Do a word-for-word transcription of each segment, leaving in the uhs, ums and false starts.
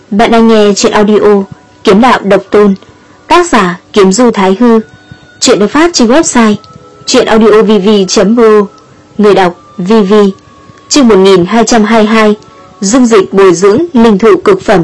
Bạn đang nghe truyện audio Kiếm Đạo Độc Tôn, tác giả Kiếm Du Thái Hư. Truyện được phát trên website truyệnaudiovv chấm r o. Người đọc vê vê. Chương một nghìn hai trăm hai mươi hai. Dung dịch bồi dưỡng linh thụ cực phẩm.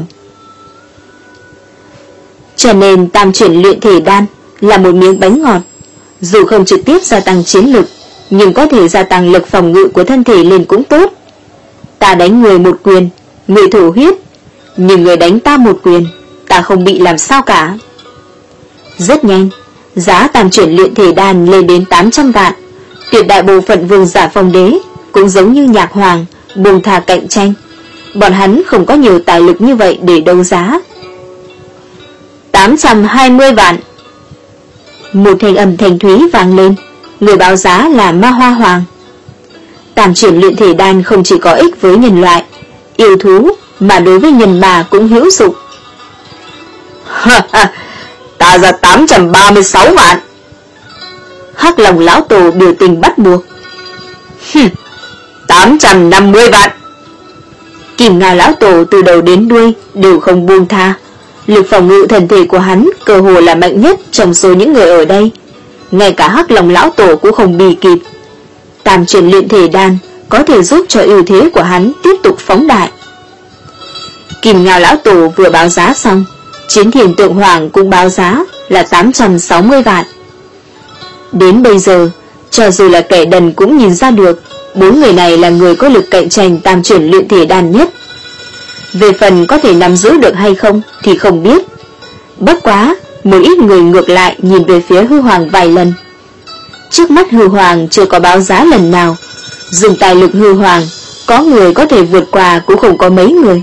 Cho nên tam chuyển luyện thể đan là một miếng bánh ngọt. Dù không trực tiếp gia tăng chiến lực, nhưng có thể gia tăng lực phòng ngự của thân thể lên cũng tốt. Ta đánh người một quyền, người thổ huyết, nhưng người đánh ta một quyền, ta không bị làm sao cả. Rất nhanh, giá tam chuyển luyện thể đan lên đến tám trăm vạn. Tuyệt đại bộ phận vương giả phong đế cũng giống như Nhạc Hoàng, buông thà cạnh tranh. Bọn hắn không có nhiều tài lực như vậy để đấu giá. tám trăm hai mươi vạn. Một thanh âm thanh thúy vang lên. Người báo giá là Ma Hoa Hoàng. Tam chuyển luyện thể đan không chỉ có ích với nhân loại, yêu thú, mà đối với nhân bà cũng hữu dụng. Ta ra tám trăm ba mươi sáu vạn. Hắc Long lão tổ biểu tình bắt buộc. tám trăm năm mươi vạn. Kim Ngao lão tổ từ đầu đến đuôi đều không buông tha. Lực phòng ngự thần thể của hắn cơ hồ là mạnh nhất trong số những người ở đây. Ngay cả Hắc Long lão tổ cũng không bì kịp. Tam chuyển luyện thể đan có thể giúp cho ưu thế của hắn tiếp tục phóng đại. Kim Ngao lão tổ vừa báo giá xong, Chiến Thiền Tượng Hoàng cũng báo giá là tám trăm sáu mươi vạn. Đến bây giờ, cho dù là kẻ đần cũng nhìn ra được bốn người này là người có lực cạnh tranh tam chuyển luyện thể đan nhất. Về phần có thể nắm giữ được hay không thì không biết. Bất quá, một ít người ngược lại nhìn về phía Hư Hoàng vài lần. Trước mắt Hư Hoàng chưa có báo giá lần nào. Dùng tài lực Hư Hoàng, có người có thể vượt qua cũng không có mấy người.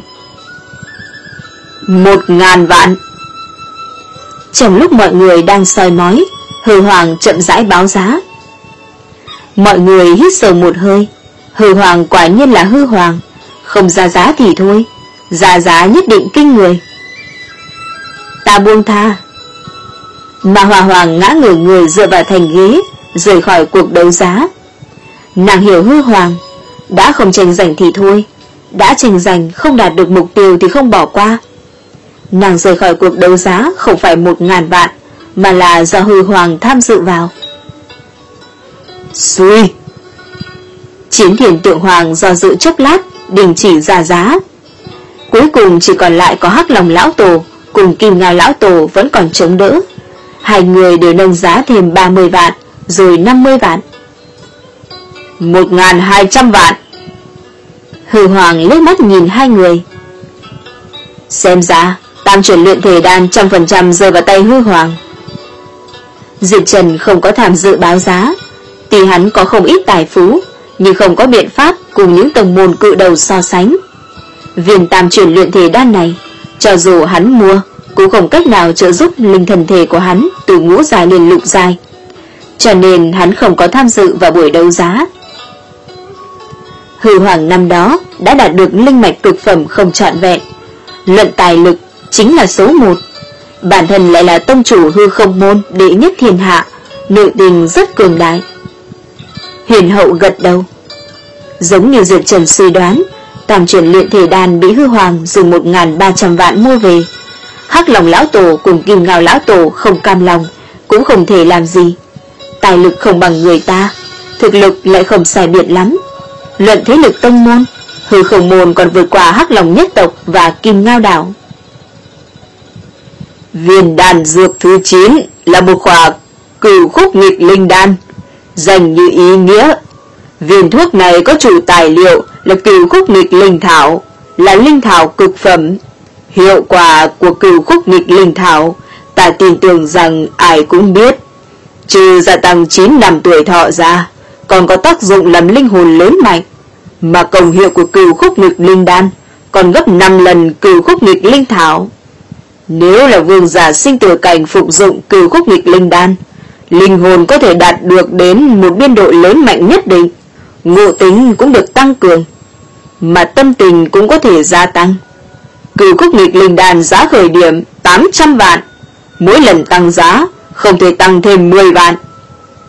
Một ngàn vạn. Trong lúc mọi người đang soi mói, Hư Hoàng chậm rãi báo giá. Mọi người hít sâu một hơi. Hư Hoàng quả nhiên là Hư Hoàng, không ra giá thì thôi, ra giá nhất định kinh người. Ta buông tha. Mà Hoa Hoàng ngã ngửa người dựa vào thành ghế, rời khỏi cuộc đấu giá. Nàng hiểu Hư Hoàng, đã không tranh giành thì thôi, đã tranh giành không đạt được mục tiêu thì không bỏ qua. Nàng rời khỏi cuộc đấu giá không phải một ngàn vạn, mà là do Hư Hoàng tham dự vào. Suy. Chiến Thiền Tượng Hoàng do dự chốc lát, đình chỉ ra giá. Cuối cùng chỉ còn lại có Hắc Long lão tổ cùng Kim Ngao lão tổ vẫn còn chống đỡ. Hai người đều nâng giá thêm ba mươi vạn, rồi năm mươi vạn. Một ngàn hai trăm vạn. Hư Hoàng liếc mắt nhìn hai người. Xem ra tam chuyển luyện thể đan trăm phần trăm rơi vào tay Hư Hoàng. Diệp Trần không có tham dự báo giá. Tuy hắn có không ít tài phú, nhưng không có biện pháp cùng những tông môn cự đầu so sánh. Viên tam chuyển luyện thể đan này, cho dù hắn mua, cũng không cách nào trợ giúp linh thần thể của hắn từ ngũ giai lên lục giai. Cho nên hắn không có tham dự vào buổi đấu giá. Hư Hoàng năm đó đã đạt được linh mạch cực phẩm không trọn vẹn. Luận tài lực chính là số một. Bản thân lại là tông chủ hư không môn đệ nhất thiên hạ, nội tình rất cường đại. Huyền Hậu gật đầu. Giống như Diệp Trần suy đoán, tam chuyển luyện thể đan bị Hư Hoàng dùng một ngàn ba trăm vạn mua về. Hắc Long lão tổ cùng Kim Ngao lão tổ không cam lòng, cũng không thể làm gì. Tài lực không bằng người ta, thực lực lại không sai biệt lắm. Luận thế lực tông môn, Hư không môn còn vượt qua Hắc Long nhất tộc và Kim Ngao đảo. Viên đan dược thứ chín là một khỏa Cửu Khúc Nghịch Linh đan, dành như ý nghĩa. Viên thuốc này có chủ tài liệu là Cửu Khúc Nghịch Linh thảo, là linh thảo cực phẩm. Hiệu quả của Cửu Khúc Nghịch Linh thảo, ta tin tưởng rằng ai cũng biết. Trừ gia tăng chín năm tuổi thọ ra, còn có tác dụng làm linh hồn lớn mạnh. Mà công hiệu của Cửu Khúc Nghịch Linh đan còn gấp năm lần Cửu Khúc Nghịch Linh thảo. Nếu là vương giả sinh tử cảnh phục dụng Cửu Khúc Nghịch Linh đan, linh hồn có thể đạt được đến một biên độ lớn mạnh nhất định, ngộ tính cũng được tăng cường, mà tâm tình cũng có thể gia tăng. Cửu Khúc Nghịch Linh đan giá khởi điểm tám trăm vạn, mỗi lần tăng giá không thể tăng thêm mười vạn.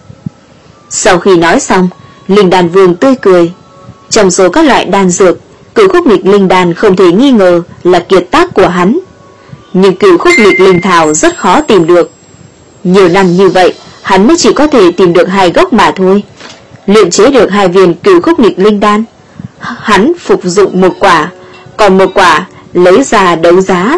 Sau khi nói xong, Linh Đan Vương tươi cười. Trong số các loại đan dược, Cửu khúc nghịch linh đan không thể nghi ngờ là kiệt tác của hắn. Nhưng cửu khúc nghịch linh thảo rất khó tìm được. Nhiều năm như vậy, hắn mới chỉ có thể tìm được hai gốc mà thôi. Luyện chế được hai viên cửu khúc nghịch linh đan, hắn phục dụng một quả, còn một quả lấy ra đấu giá.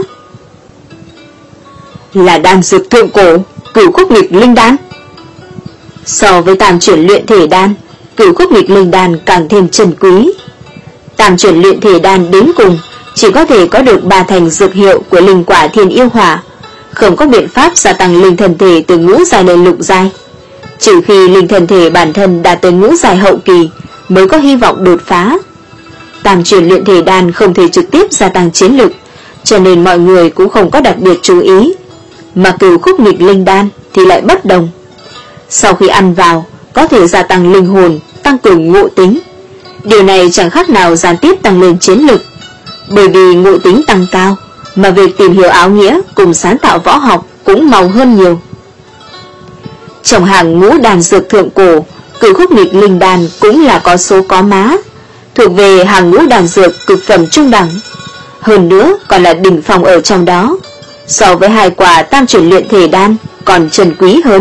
Là đan dược thượng cổ, cửu khúc nghịch linh đan. So với tam chuyển luyện thể đan, cửu khúc nghịch linh đan càng thêm trân quý. Tam chuyển luyện thể đan đến cùng chỉ có thể có được ba thành dược hiệu của linh quả thiên yêu hỏa, không có biện pháp gia tăng linh thần thể từ ngũ giai lên lục giai. Trừ khi linh thần thể bản thân đạt tới ngũ giai hậu kỳ mới có hy vọng đột phá. Tam chuyển luyện thể đan không thể trực tiếp gia tăng chiến lực, cho nên mọi người cũng không có đặc biệt chú ý. Mà cửu khúc nghịch linh đan thì lại bất đồng. Sau khi ăn vào, có thể gia tăng linh hồn, tăng cường ngộ tính. Điều này chẳng khác nào gián tiếp tăng lên chiến lực. Bởi vì ngộ tính tăng cao, mà việc tìm hiểu áo nghĩa cùng sáng tạo võ học cũng mau hơn nhiều. Trong hàng ngũ đan dược thượng cổ, cửu khúc nghịch linh đan cũng là có số có má, thuộc về hàng ngũ đan dược cực phẩm trung đẳng. Hơn nữa còn là đỉnh phong ở trong đó, so với hai quả tam chuyển luyện thể đan còn trân quý hơn.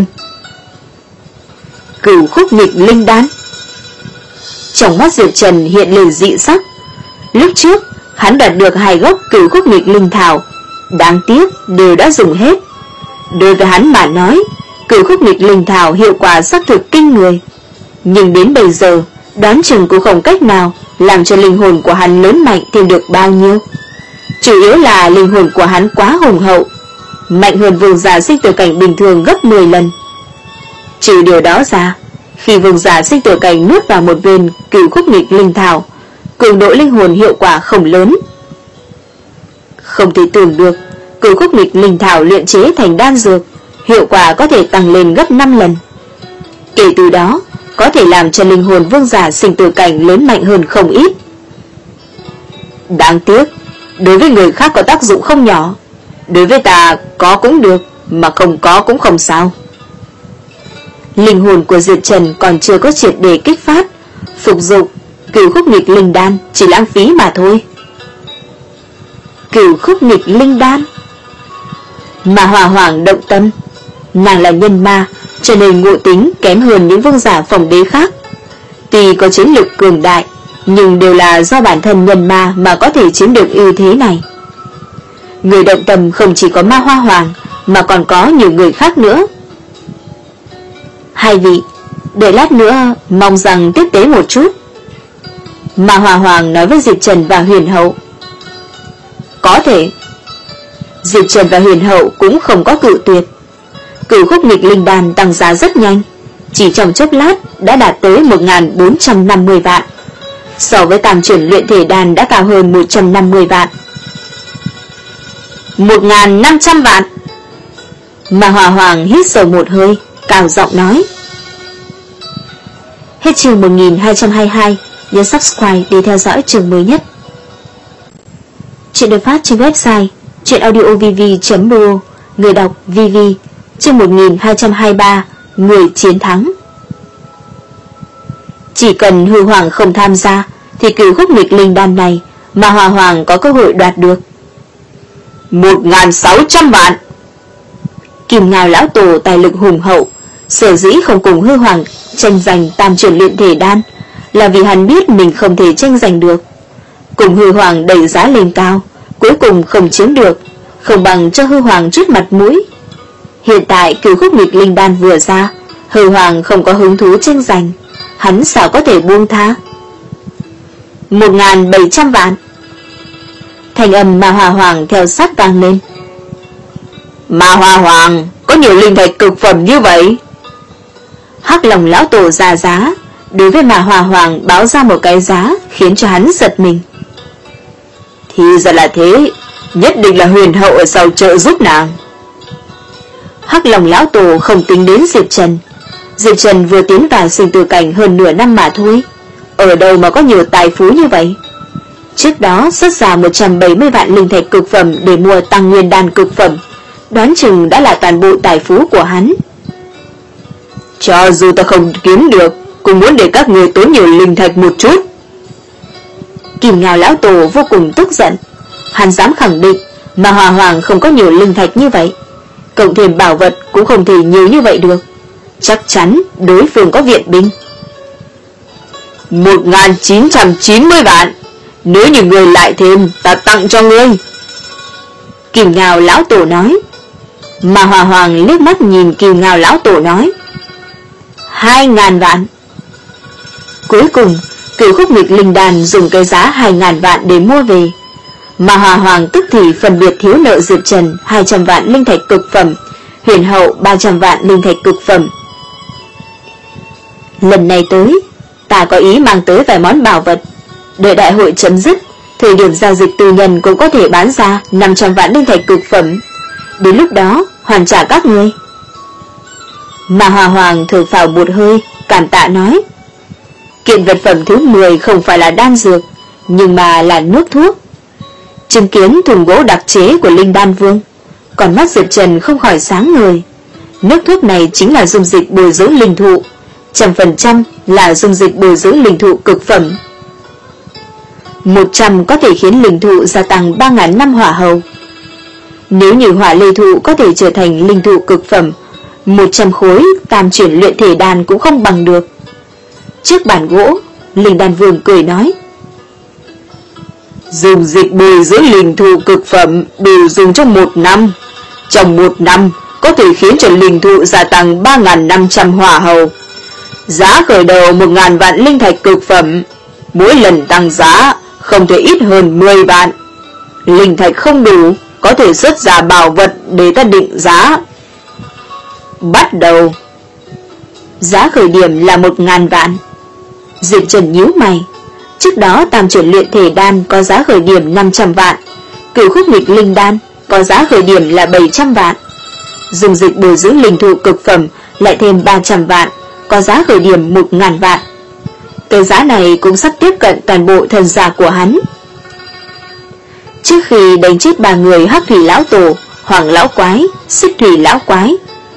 Cửu khúc nghịch linh đan. Trong mắt Diệp Trần hiện lên dị sắc. Lúc trước hắn đạt được hai gốc cửu khúc nghịch linh thảo, đáng tiếc đều đã dùng hết. Đối với hắn mà nói, cửu khúc nghịch linh thảo hiệu quả xác thực kinh người, nhưng đến bây giờ đoán chừng cũng không cách nào làm cho linh hồn của hắn lớn mạnh thêm được bao nhiêu. Chủ yếu là linh hồn của hắn quá hùng hậu, mạnh hơn vương giả sinh tử cảnh bình thường gấp mười lần. Trừ điều đó ra, khi vương giả sinh tử cảnh nuốt vào một viên cửu khúc nghịch linh thảo, cường độ linh hồn hiệu quả không lớn. Không thể tưởng được, cửu khúc nghịch linh thảo luyện chế thành đan dược, hiệu quả có thể tăng lên gấp năm lần. Kể từ đó, có thể làm cho linh hồn vương giả sinh tử cảnh lớn mạnh hơn không ít. Đáng tiếc, đối với người khác có tác dụng không nhỏ, đối với ta có cũng được, mà không có cũng không sao. Linh hồn của Diệp Trần còn chưa có triệt để kích phát, phục dụng cửu khúc nghịch linh đan chỉ lãng phí mà thôi. Cửu khúc nghịch linh đan. Mà Hòa Hoàng động tâm, nàng là nhân ma, cho nên ngộ tính kém hơn những vương giả phòng đế khác. Tuy có chiến lực cường đại, nhưng đều là do bản thân nhân ma mà có thể chiếm được ưu thế này. Người động tâm không chỉ có Ma Hoa Hoàng, mà còn có nhiều người khác nữa. Hai vị, để lát nữa mong rằng tiếp tế một chút. Ma Hoa Hoàng nói với Diệp Trần và Huyền Hậu. Có thể. Diệp Trần và Huyền Hậu cũng không có cự tuyệt. Cửu khúc nghịch linh đan tăng giá rất nhanh, chỉ trong chốc lát đã đạt tới một nghìn bốn trăm năm mươi vạn. So với tam chuyển luyện thể đan đã cao hơn một trăm năm mươi vạn. một nghìn năm trăm vạn. Ma Hoa Hoàng hít sâu một hơi, cao giọng nói. Hết chương một nghìn hai trăm hai mươi hai, nhớ subscribe để theo dõi chương mới nhất. Chuyện được phát trên website truyệnaudiovv chấm r o, người đọc vê vê. Chương một nghìn hai trăm hai mươi ba, người chiến thắng. Chỉ cần Hư Hoàng không tham gia thì cửu khúc nghịch linh đan này mà Hòa Hoàng có cơ hội đoạt được. Một nghìn sáu trăm vạn. Kim Ngao lão tổ tài lực hùng hậu, sở dĩ không cùng Hư Hoàng tranh giành tam chuyển luyện thể đan là vì hắn biết mình không thể tranh giành được. Cùng Hư Hoàng đẩy giá lên cao, cuối cùng không chiếm được, không bằng cho Hư Hoàng chút mặt mũi. Hiện tại cửu khúc nghịch linh đan vừa ra, Hư Hoàng không có hứng thú tranh giành, hắn sao có thể buông tha. Một nghìn bảy trăm vạn. Thành âm Ma Hoa Hoàng theo sát vang lên. Ma Hoa Hoàng, có nhiều linh thạch cực phẩm như vậy? Hắc Long lão tổ ra giá, đối với Ma Hoa Hoàng báo ra một cái giá khiến cho hắn giật mình. Thì ra là thế, nhất định là Huyền Hậu ở sau trợ giúp nàng. Hắc Long lão tổ không tính đến Diệp Trần. Diệp Trần vừa tiến vào sinh tử cảnh hơn nửa năm mà thôi, ở đâu mà có nhiều tài phú như vậy. Trước đó xuất ra một trăm bảy mươi vạn linh thạch cực phẩm để mua tăng nguyên đan cực phẩm, đoán chừng đã là toàn bộ tài phú của hắn. Cho dù ta không kiếm được, cũng muốn để các người tốn nhiều linh thạch một chút. Kim Ngao lão tổ vô cùng tức giận. Hắn dám khẳng định mà Hòa Hoàng không có nhiều linh thạch như vậy, cộng thêm bảo vật cũng không thể nhiều như vậy được. Chắc chắn đối phương có viện binh. Một nghìn chín trăm chín mươi vạn. Nếu như người lại thêm, ta tặng cho ngươi. Kim Ngao lão tổ nói. Mà Hòa Hoàng liếc mắt nhìn Kim Ngao lão tổ nói. Hai ngàn vạn. Cuối cùng Cửu Khúc Nghịch Linh Đan dùng cái giá hai ngàn vạn để mua về. Mà Hòa Hoàng tức thì phân biệt thiếu nợ Diệp Trần hai trăm vạn linh thạch cực phẩm, Huyền Hậu ba trăm vạn linh thạch cực phẩm. Lần này tới, ta có ý mang tới vài món bảo vật. Đợi đại hội chấm dứt, thời điểm giao dịch tư nhân cũng có thể bán ra năm trăm vạn linh thạch cực phẩm. Đến lúc đó hoàn trả các ngươi. Mà Hòa Hoàng thở phào một hơi, cảm tạ nói. Kiện vật phẩm thứ mười không phải là đan dược, nhưng mà là nước thuốc. Chứng kiến thùng gỗ đặc chế của Linh Đan Vương, còn mắt Diệp Trần không khỏi sáng ngời. Nước thuốc này chính là dung dịch bồi dưỡng linh thụ, trăm phần trăm là dung dịch bồi dưỡng linh thụ cực phẩm. Một trăm có thể khiến linh thụ gia tăng ba ngàn năm hỏa hầu. Nếu như hỏa lê thụ có thể trở thành linh thụ cực phẩm, một trăm khối tam chuyển luyện thể đan cũng không bằng được. Trước bàn gỗ, Linh Đan Vương cười nói. Dùng dịch bồi dưỡng linh thụ cực phẩm đều dùng trong một năm. Trong một năm có thể khiến cho linh thụ gia tăng ba ngàn năm trăm hỏa hầu. Giá khởi đầu một ngàn vạn linh thạch cực phẩm, mỗi lần tăng giá không thể ít hơn mười vạn. Linh thạch không đủ, có thể xuất ra bảo vật để ta định giá. Bắt đầu. Giá khởi điểm là một ngàn vạn. Diệp Trần nhíu mày. Trước đó tam chuyển luyện thể đan có giá khởi điểm năm trăm vạn, Cửu Khúc Nghịch Linh Đan có giá khởi điểm là bảy trăm vạn. Dùng dịch bồi dưỡng linh thụ cực phẩm lại thêm ba trăm vạn, có giá khởi điểm một ngàn vạn. Cái giá này cũng sắp tiếp cận toàn bộ thần giả của hắn. Trước khi đánh chết ba người Hắc Thủy lão tổ, Hoàng lão quái, Xích Thủy lão quái,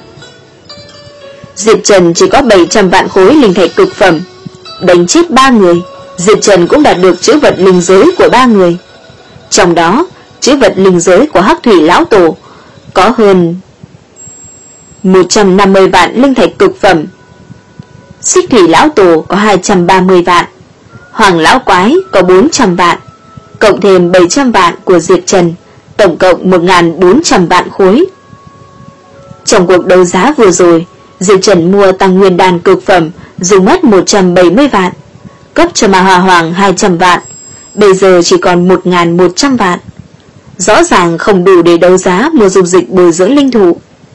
Diệp Trần chỉ có bảy trăm vạn khối linh thạch cực phẩm. Đánh chết ba người, Diệp Trần cũng đạt được chữ vật linh giới của ba người. Trong đó, chữ vật linh giới của Hắc Thủy lão tổ có hơn một trăm năm mươi vạn linh thạch cực phẩm. Xích Thủy lão tổ có hai trăm ba mươi vạn, Hoàng lão quái có bốn trăm vạn, cộng thêm bảy trăm vạn của Diệp Trần, tổng cộng một nghìn bốn trăm vạn khối. Trong cuộc đấu giá vừa rồi, Diệp Trần mua tăng nguyên đan cực phẩm dùng mất một trăm bảy mươi vạn, cấp cho Ma Hòa Hoàng hai trăm vạn, bây giờ chỉ còn một nghìn một trăm vạn. Rõ ràng không đủ để đấu giá mua dung dịch bồi dưỡng linh thụ.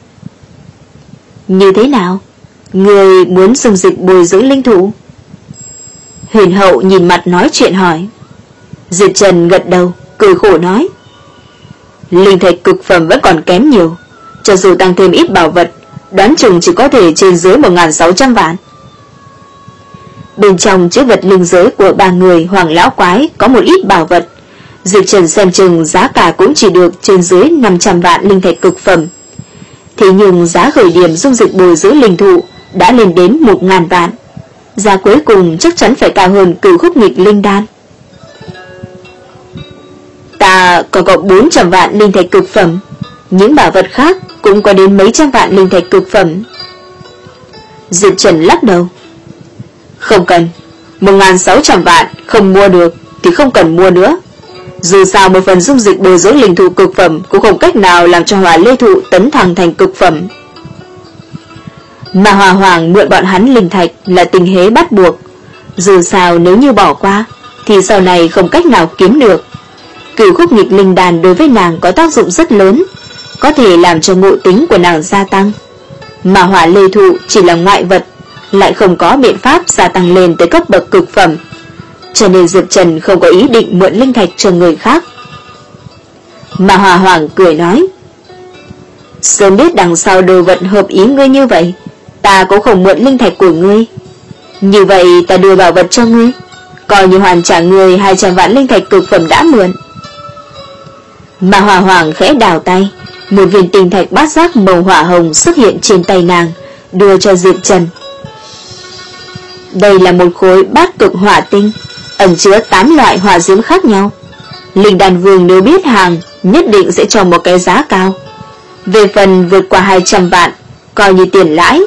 Như thế nào? Người muốn dung dịch bồi dưỡng linh thụ? Huyền Hậu nhìn mặt nói chuyện hỏi. Diệp Trần gật đầu, cười khổ nói. Linh thạch cực phẩm vẫn còn kém nhiều, cho dù tăng thêm ít bảo vật, đoán chừng chỉ có thể trên dưới một nghìn sáu trăm vạn. Bên trong chữ vật linh giới của ba người Hoàng lão quái có một ít bảo vật, Diệp Trần xem chừng giá cả cũng chỉ được trên dưới năm trăm vạn linh thạch cực phẩm. Thế nhưng giá khởi điểm dung dịch bồi dưỡng linh thụ đã lên đến một nghìn vạn. Giá cuối cùng chắc chắn phải cao hơn Cửu Khúc Nghịch Linh Đan. Ta còn có bốn trăm vạn linh thạch cực phẩm, những bảo vật khác cũng có đến mấy trăm vạn linh thạch cực phẩm. Diệp Trần lắc đầu. Không cần, một nghìn sáu trăm vạn không mua được thì không cần mua nữa. Dù sao một phần dung dịch bồi dưỡng linh thụ cực phẩm cũng không cách nào làm cho hỏa lê thụ tấn thăng thành cực phẩm. Mà Hòa Hoàng mượn bọn hắn linh thạch là tình thế bắt buộc. Dù sao nếu như bỏ qua thì sau này không cách nào kiếm được. Cửu Khúc Nghịch Linh Đan đối với nàng có tác dụng rất lớn, có thể làm cho ngộ tính của nàng gia tăng. Mà hỏa lê thụ chỉ là ngoại vật, lại không có biện pháp gia tăng lên tới cấp bậc cực phẩm, cho nên Diệp Trần không có ý định mượn linh thạch cho người khác. Mà Hòa Hoàng cười nói. Sớm biết đằng sau đồ vật hợp ý ngươi như vậy, ta cũng không mượn linh thạch của ngươi. Như vậy ta đưa bảo vật cho ngươi, coi như hoàn trả ngươi hai trăm vạn linh thạch cực phẩm đã mượn. Mà Hòa Hoàng khẽ đảo tay, một viên tinh thạch bát giác màu hỏa hồng xuất hiện trên tay nàng, đưa cho Diệp Trần. Đây là một khối bát cực hỏa tinh, ẩn chứa tám loại hỏa diễm khác nhau. Linh Đan Vương nếu biết hàng, nhất định sẽ cho một cái giá cao. Về phần vượt qua hai trăm vạn, coi như tiền lãi.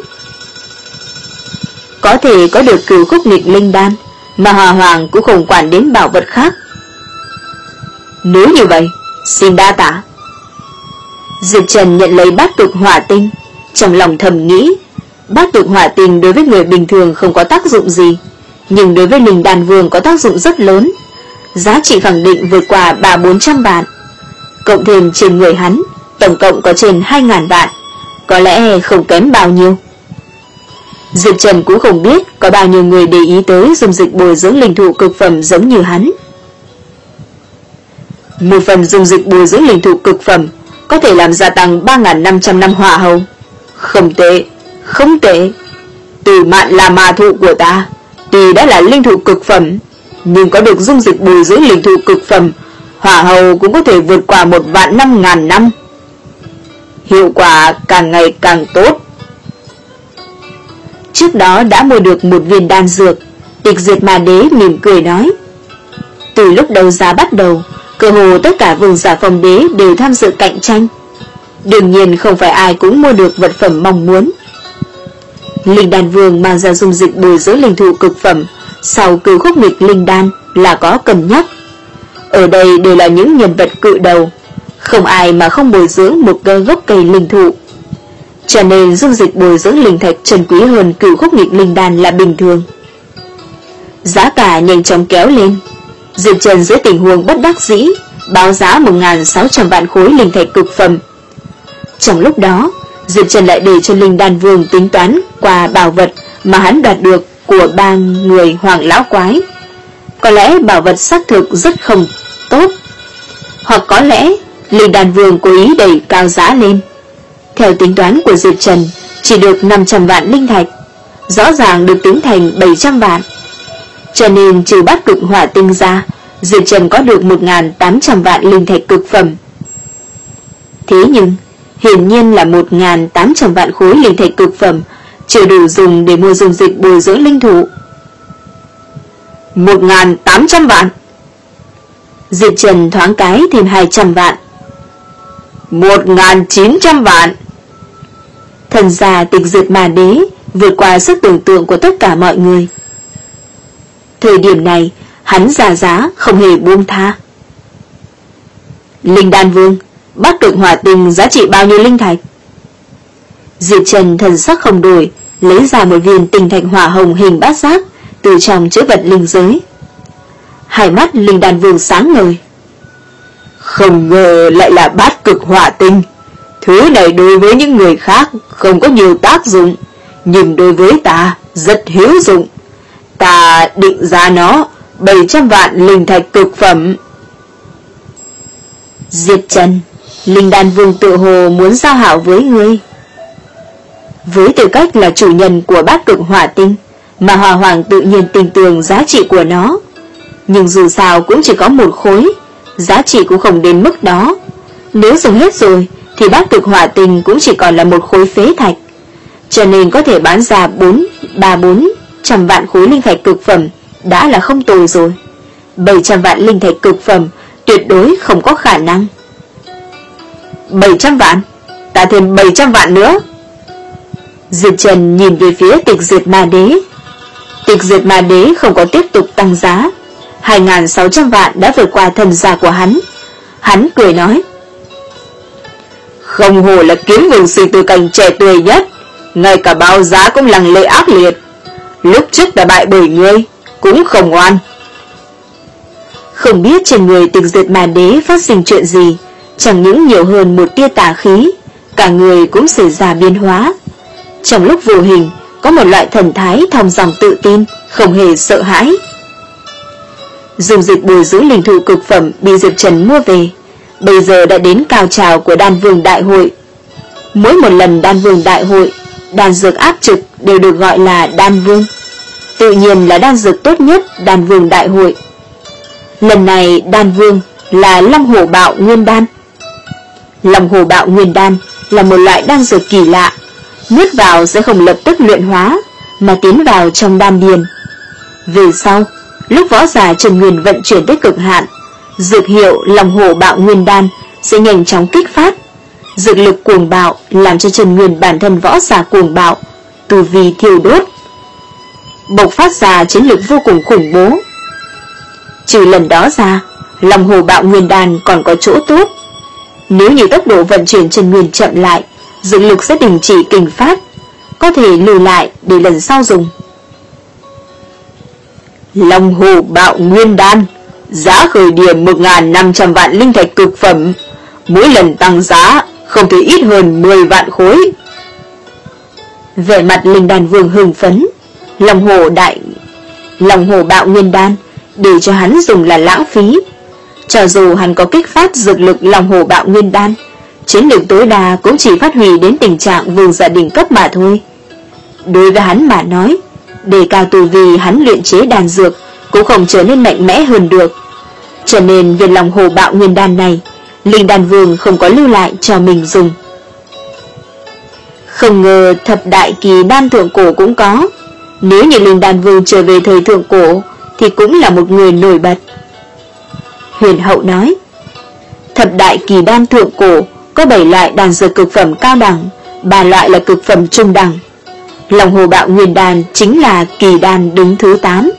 Có thể có được cửu khúc nghịch linh đan, mà Hòa Hoàng cũng không quản đến bảo vật khác. Nếu như vậy, xin đa tạ. Diệp Trần nhận lấy bát cực hỏa tinh, trong lòng thầm nghĩ, bát cực hỏa tinh đối với người bình thường không có tác dụng gì, nhưng đối với Linh Đan Vương có tác dụng rất lớn, giá trị khẳng định vượt qua ba bốn trăm vạn. Cộng thêm trên người hắn, tổng cộng có trên hai ngàn vạn, có lẽ không kém bao nhiêu. Diệp Trần cũng không biết có bao nhiêu người để ý tới dung dịch bồi dưỡng linh thụ cực phẩm giống như hắn. Một phần dung dịch bồi dưỡng linh thụ cực phẩm có thể làm gia tăng ba nghìn năm trăm năm hỏa hầu. Không tệ, không tệ. Từ mạn là mà thụ của ta, tuy đã là linh thụ cực phẩm, nhưng có được dung dịch bồi dưỡng linh thụ cực phẩm, hỏa hầu cũng có thể vượt qua một vạn năm ngàn năm. Hiệu quả càng ngày càng tốt. Trước đó đã mua được một viên đan dược, Tịch Diệt Ma Đế mỉm cười nói. Từ lúc đấu giá bắt đầu, cơ hồ tất cả vương giả phong đế đều tham dự cạnh tranh. Đương nhiên không phải ai cũng mua được vật phẩm mong muốn. Linh Đan Vương mang ra dung dịch bồi dưỡng linh thụ cực phẩm, sau cửu khúc nghịch linh đan là có cân nhắc. Ở đây đều là những nhân vật cự đầu, không ai mà không bồi dưỡng một cây gốc cây linh thụ. Cho nên dung dịch bồi dưỡng linh thạch trân quý hơn cửu khúc nghịch linh đan là bình thường. Giá cả nhanh chóng kéo lên. Diệp Trần dưới tình huống bất đắc dĩ báo giá một nghìn sáu trăm vạn khối linh thạch cực phẩm. Trong lúc đó, Diệp Trần lại để cho Linh Đan Vương tính toán qua bảo vật mà hắn đoạt được của ba người hoàng lão quái. Có lẽ bảo vật xác thực rất không tốt, hoặc có lẽ Linh Đan Vương cố ý đẩy cao giá lên. Theo tính toán của Diệp Trần, chỉ được năm trăm vạn linh thạch, rõ ràng được tính thành bảy trăm vạn. Cho nên trừ bát cực hỏa tinh ra, Diệp Trần có được một nghìn tám trăm vạn linh thạch cực phẩm. Thế nhưng, hiển nhiên là một nghìn tám trăm vạn khối linh thạch cực phẩm chưa đủ dùng để mua dung dịch bồi dưỡng linh thụ. một nghìn tám trăm vạn. Diệp Trần thoáng cái thêm hai trăm vạn. một nghìn chín trăm vạn. Thần già Tịch Diệt Ma Đế vượt qua sức tưởng tượng của tất cả mọi người. Thời điểm này, hắn giả giá không hề buông tha. Linh Đan Vương, bát cực hỏa tinh giá trị bao nhiêu linh thạch? Diệp Trần thần sắc không đổi, lấy ra một viên tinh thạch hỏa hồng hình bát giác từ trong chữ vật linh giới. Hai mắt Linh Đan Vương sáng ngời. Không ngờ lại là bát cực hỏa tinh. Thứ này đối với những người khác không có nhiều tác dụng, nhưng đối với ta rất hữu dụng. Ta định giá nó bảy trăm vạn linh thạch cực phẩm. Diệp Trần, Linh Đan Vương tự hồ muốn giao hảo với ngươi. Với tư cách là chủ nhân của bát cực hỏa tinh, mà Hòa Hoàng tự nhiên tin tưởng giá trị của nó. Nhưng dù sao cũng chỉ có một khối, giá trị cũng không đến mức đó. Nếu dùng hết rồi thì bát cực hỏa tinh cũng chỉ còn là một khối phế thạch. Cho nên có thể bán ra bốn, ba bốn trăm vạn khối linh thạch cực phẩm đã là không tồi rồi. bảy trăm vạn linh thạch cực phẩm tuyệt đối không có khả năng. bảy trăm vạn, ta thêm bảy trăm vạn nữa. Diệp Trần nhìn về phía Tịch Diệt Ma Đế. Tịch Diệt Ma Đế không có tiếp tục tăng giá. hai nghìn sáu trăm vạn đã vượt qua thần gia của hắn. Hắn cười nói, không hồ là kiếm vương sinh tử cảnh trẻ tuổi nhất, ngay cả báo giá cũng lằng lệ ác liệt. Lúc trước đã bại bởi ngươi, cũng không oan. Không biết trên người Tịch Diệt Ma Đế phát sinh chuyện gì, chẳng những nhiều hơn một tia tà khí, cả người cũng xảy ra biến hóa. Trong lúc vô hình, có một loại thần thái thong dong tự tin, không hề sợ hãi. Dùng dịch bồi dưỡng linh thụ cực phẩm bị Diệp Trần mua về, bây giờ đã đến cao trào của Đan Vương Đại hội. Mỗi một lần Đan Vương Đại hội, đan dược áp trực đều được gọi là Đan Vương. Tự nhiên là đan dược tốt nhất Đan Vương Đại hội. Lần này Đan Vương là Long Hổ Bạo Nguyên Đan. Long Hổ Bạo Nguyên Đan là một loại đan dược kỳ lạ, nuốt vào sẽ không lập tức luyện hóa, mà tiến vào trong đan điền. Về sau, Lúc võ giả Trần Nguyên vận chuyển tới cực hạn, dược hiệu Long Hổ Bạo Nguyên Đan sẽ nhanh chóng kích phát. Dược lực cuồng bạo làm cho Trần Nguyên bản thân võ giả cuồng bạo, tu vi thiêu đốt, bộc phát ra chiến lực vô cùng khủng bố. Trừ lần đó ra, Long Hổ Bạo Nguyên Đan còn có chỗ tốt. Nếu như tốc độ vận chuyển Trần Nguyên chậm lại, dược lực sẽ đình chỉ kình phát, có thể lưu lại để lần sau dùng. Long Hổ Bạo Nguyên Đan, giá khởi điểm một nghìn năm trăm vạn linh thạch cực phẩm, mỗi lần tăng giá không thể ít hơn mười vạn khối. Vẻ mặt Linh Đan Vương hưng phấn. Long Hổ đại Long Hổ Bạo Nguyên Đan để cho hắn dùng là lãng phí. Cho dù hắn có kích phát dược lực Long Hổ Bạo Nguyên Đan, chiến lược tối đa cũng chỉ phát huy đến tình trạng vương giả đỉnh cấp mà thôi. Đối với hắn mà nói, đề cao tu vi hắn luyện chế đan dược cũng không trở nên mạnh mẽ hơn được. Cho nên viên Long Hổ Bạo Nguyên Đan này, Linh Đan Vương không có lưu lại cho mình dùng. Không ngờ thập đại kỳ đan thượng cổ cũng có. Nếu như Linh Đan Vương trở về thời thượng cổ thì cũng là một người nổi bật. Huyền Hậu nói, thập đại kỳ đan thượng cổ có bảy loại đan dược cực phẩm cao đẳng, ba loại là cực phẩm trung đẳng. Long Hổ Bạo Nguyên Đan chính là kỳ đan đứng thứ tám.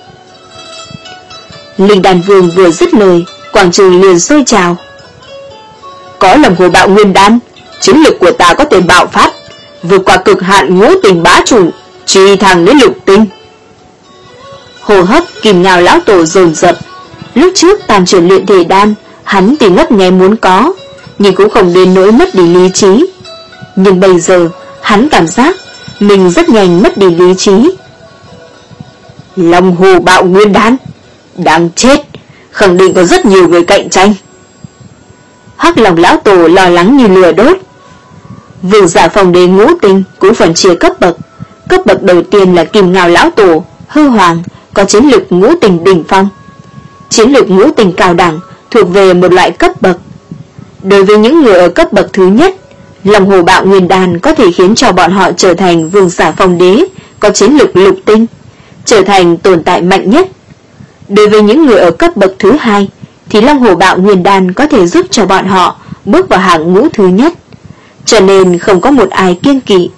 Linh Đan Vương vừa dứt lời, quảng trường liền sôi trào. Có Long Hổ Bạo Nguyên Đan, chiến lực của ta có thể bạo phát, vượt qua cực hạn ngũ tình bá chủ, truy thẳng đến lục tinh. Hô hấp Kim Ngao lão tổ dồn dập. Lúc trước tam chuyển luyện thể đan, hắn thì ngất nghe muốn có, nhưng cũng không đến nỗi mất đi lý trí. Nhưng bây giờ, hắn cảm giác mình rất nhanh mất đi lý trí. Long Hổ Bạo Nguyên Đan, đáng chết, khẳng định có rất nhiều người cạnh tranh. Hắc Long lão tổ lo lắng như lửa đốt. Vương giả phòng đế ngũ tinh cũng phần chia cấp bậc. Cấp bậc đầu tiên là Kim Ngao lão tổ, hư hoàng, có chiến lực ngũ tinh đỉnh phong. Chiến lực ngũ tinh cao đẳng thuộc về một loại cấp bậc. Đối với những người ở cấp bậc thứ nhất, Long Hổ Bạo Nguyên Đan có thể khiến cho bọn họ trở thành vương giả phong đế, có chiến lực lục tinh, trở thành tồn tại mạnh nhất. Đối với những người ở cấp bậc thứ hai, thì Long Hổ Bạo Nguyên Đan có thể giúp cho bọn họ bước vào hàng ngũ thứ nhất, cho nên không có một ai kiêng kỵ.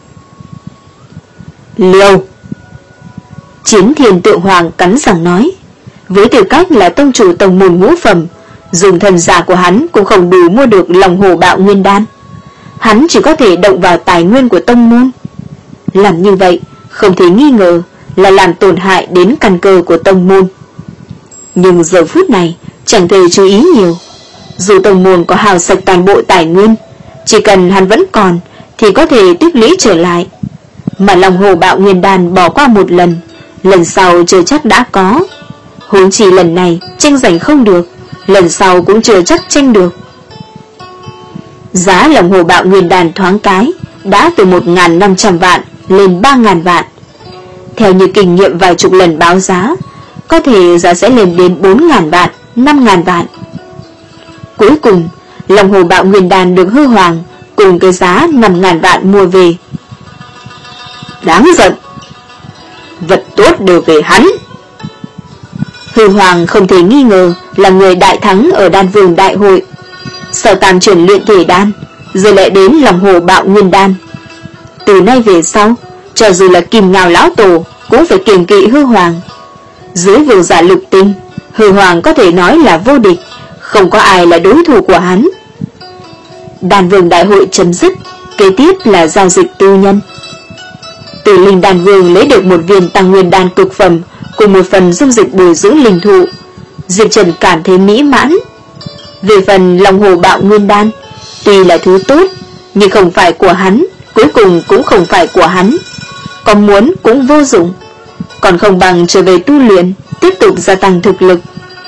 Liêu! Chiến Thiên Tượng Hoàng cắn răng nói, với tư cách là tông chủ tông môn ngũ phẩm, dùng thần giả của hắn cũng không đủ mua được Long Hổ Bạo Nguyên Đan. Hắn chỉ có thể động vào tài nguyên của tông môn. Làm như vậy, không thể nghi ngờ là làm tổn hại đến căn cơ của tông môn. Nhưng giờ phút này, chẳng thể chú ý nhiều. Dù tông môn có hào sạch toàn bộ tài nguyên, chỉ cần hắn vẫn còn thì có thể tích lũy trở lại. Mà Long Hổ Bạo Nguyên Đan bỏ qua một lần, lần sau chưa chắc đã có. Huống chi lần này tranh giành không được, lần sau cũng chưa chắc tranh được. Giá Long Hổ Bạo Nguyên Đan thoáng cái đã từ một nghìn năm trăm vạn lên ba nghìn vạn. Theo như kinh nghiệm vài chục lần báo giá, có thể giá sẽ lên đến bốn nghìn vạn, năm nghìn vạn. Cuối cùng, Long Hổ Bạo Nguyên Đan được hư hoàng cùng cái giá năm nghìn vạn mua về. Đáng giận, vật tốt đều về hắn. Hư hoàng không thể nghi ngờ là người đại thắng ở Đan Vương đại hội. Sau tam chuyển luyện thể đan, rồi lại đến Long Hổ Bạo Nguyên Đan. Từ nay về sau, cho dù là Kim Ngao lão tổ cũng phải kiêng kỵ hư hoàng. Dưới vương giả lục tinh, hư hoàng có thể nói là vô địch, không có ai là đối thủ của hắn. Đan Vương đại hội chấm dứt, kế tiếp là giao dịch tư nhân. Từ Linh Đan Vương lấy được một viên tăng nguyên đan cực phẩm cùng một phần dung dịch bồi dưỡng linh thụ. Diệp Trần cảm thấy mỹ mãn. Về phần Long Hổ Bạo Nguyên Đan, tuy là thứ tốt, nhưng không phải của hắn, cuối cùng cũng không phải của hắn. Có muốn cũng vô dụng, còn không bằng trở về tu luyện, tiếp tục gia tăng thực lực.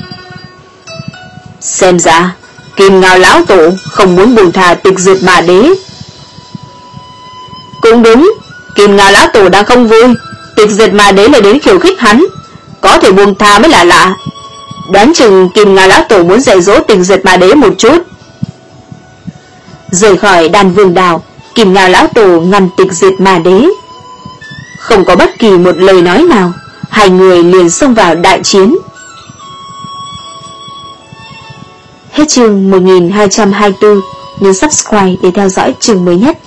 Xem ra, Kim Ngao lão tổ không muốn buông thà tịch diệt mà đế. Cũng đúng, Kim Ngao lão tổ đang không vui, tịch diệt mà đế lại đến khiêu khích hắn, có thể buông tha mới là lạ. Đoán chừng Kim Ngao lão tổ muốn dạy dỗ tịch diệt mà đế một chút. Rời khỏi Đan Vương đảo, Kim Ngao lão tổ ngăn tịch diệt mà đế. Không có bất kỳ một lời nói nào, hai người liền xông vào đại chiến. hết chương một nghìn hai trăm hai mươi tư, nhấn subscribe để theo dõi chương mới nhất.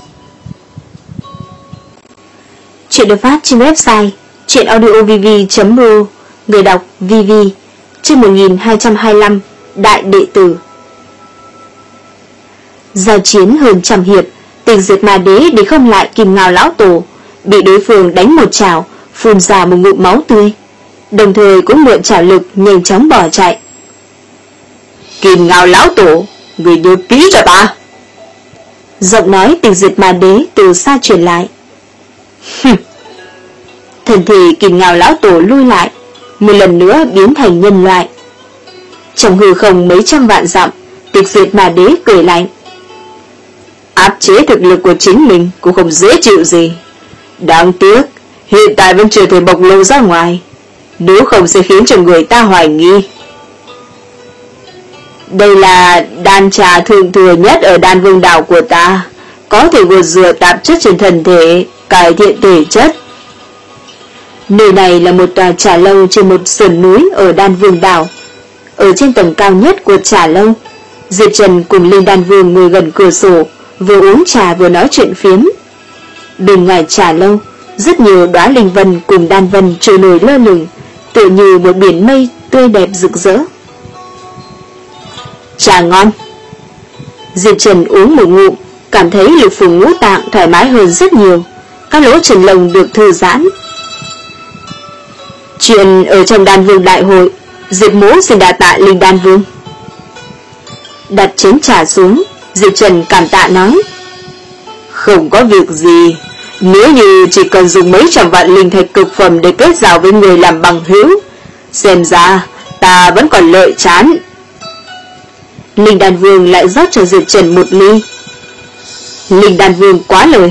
Chuyện được phát trên website chuyenaudiovv chấm ru, người đọc vê vê. Chương một nghìn hai trăm hai mươi lăm, Đại đệ tử. Giao chiến hơn trăm hiệp, Tịch Diệt Ma Đế để không lại Kim Ngao lão tổ, bị đối phương đánh một chảo, phun ra một ngụm máu tươi, đồng thời cũng mượn chảo lực nhanh chóng bỏ chạy. Kim Ngao lão tổ, người nhớ kỹ cho ta. Giọng nói Tịch Diệt Ma Đế từ xa truyền lại. Thần thể Kim Ngao lão tổ lui lại, một lần nữa biến thành nhân loại. Trong hư không mấy trăm vạn dặm, Tịch Diệt Ma Đế cười lạnh. Áp chế thực lực của chính mình cũng không dễ chịu gì. Đáng tiếc, hiện tại vẫn chưa thể bộc lộ ra ngoài, nếu không sẽ khiến cho người ta hoài nghi. Đây là đan trà thượng thừa nhất ở Đan Vương đảo của ta, có thể gột rửa tạp chất trên thân thể, cải thiện thể chất. Nơi này là một tòa trà lâu trên một sườn núi ở Đan Vương đảo. Ở trên tầng cao nhất của trà lâu, Diệp Trần cùng Linh Đan Vương ngồi gần cửa sổ, vừa uống trà vừa nói chuyện phiếm. Bên ngoài trà lâu, rất nhiều đóa linh vân cùng đan vân trôi nổi lơ lửng, tựa như một biển mây tươi đẹp rực rỡ. Trà ngon. Diệp Trần uống một ngụm, cảm thấy lục phủ ngũ tạng thoải mái hơn rất nhiều, các lỗ chân lông được thư giãn. Chuyện ở trong Đan Vương đại hội, Diệp Mỗ xin đa tạ Linh Đan Vương. Đặt chén trà xuống, Diệp Trần cảm tạ nói. Không có việc gì, nếu như chỉ cần dùng mấy trăm vạn linh thạch cực phẩm để kết giao với người làm bằng hữu, xem ra ta vẫn còn lợi chán. Linh Đan Vương lại rót cho Diệp Trần một ly. Linh Đan Vương quá lời.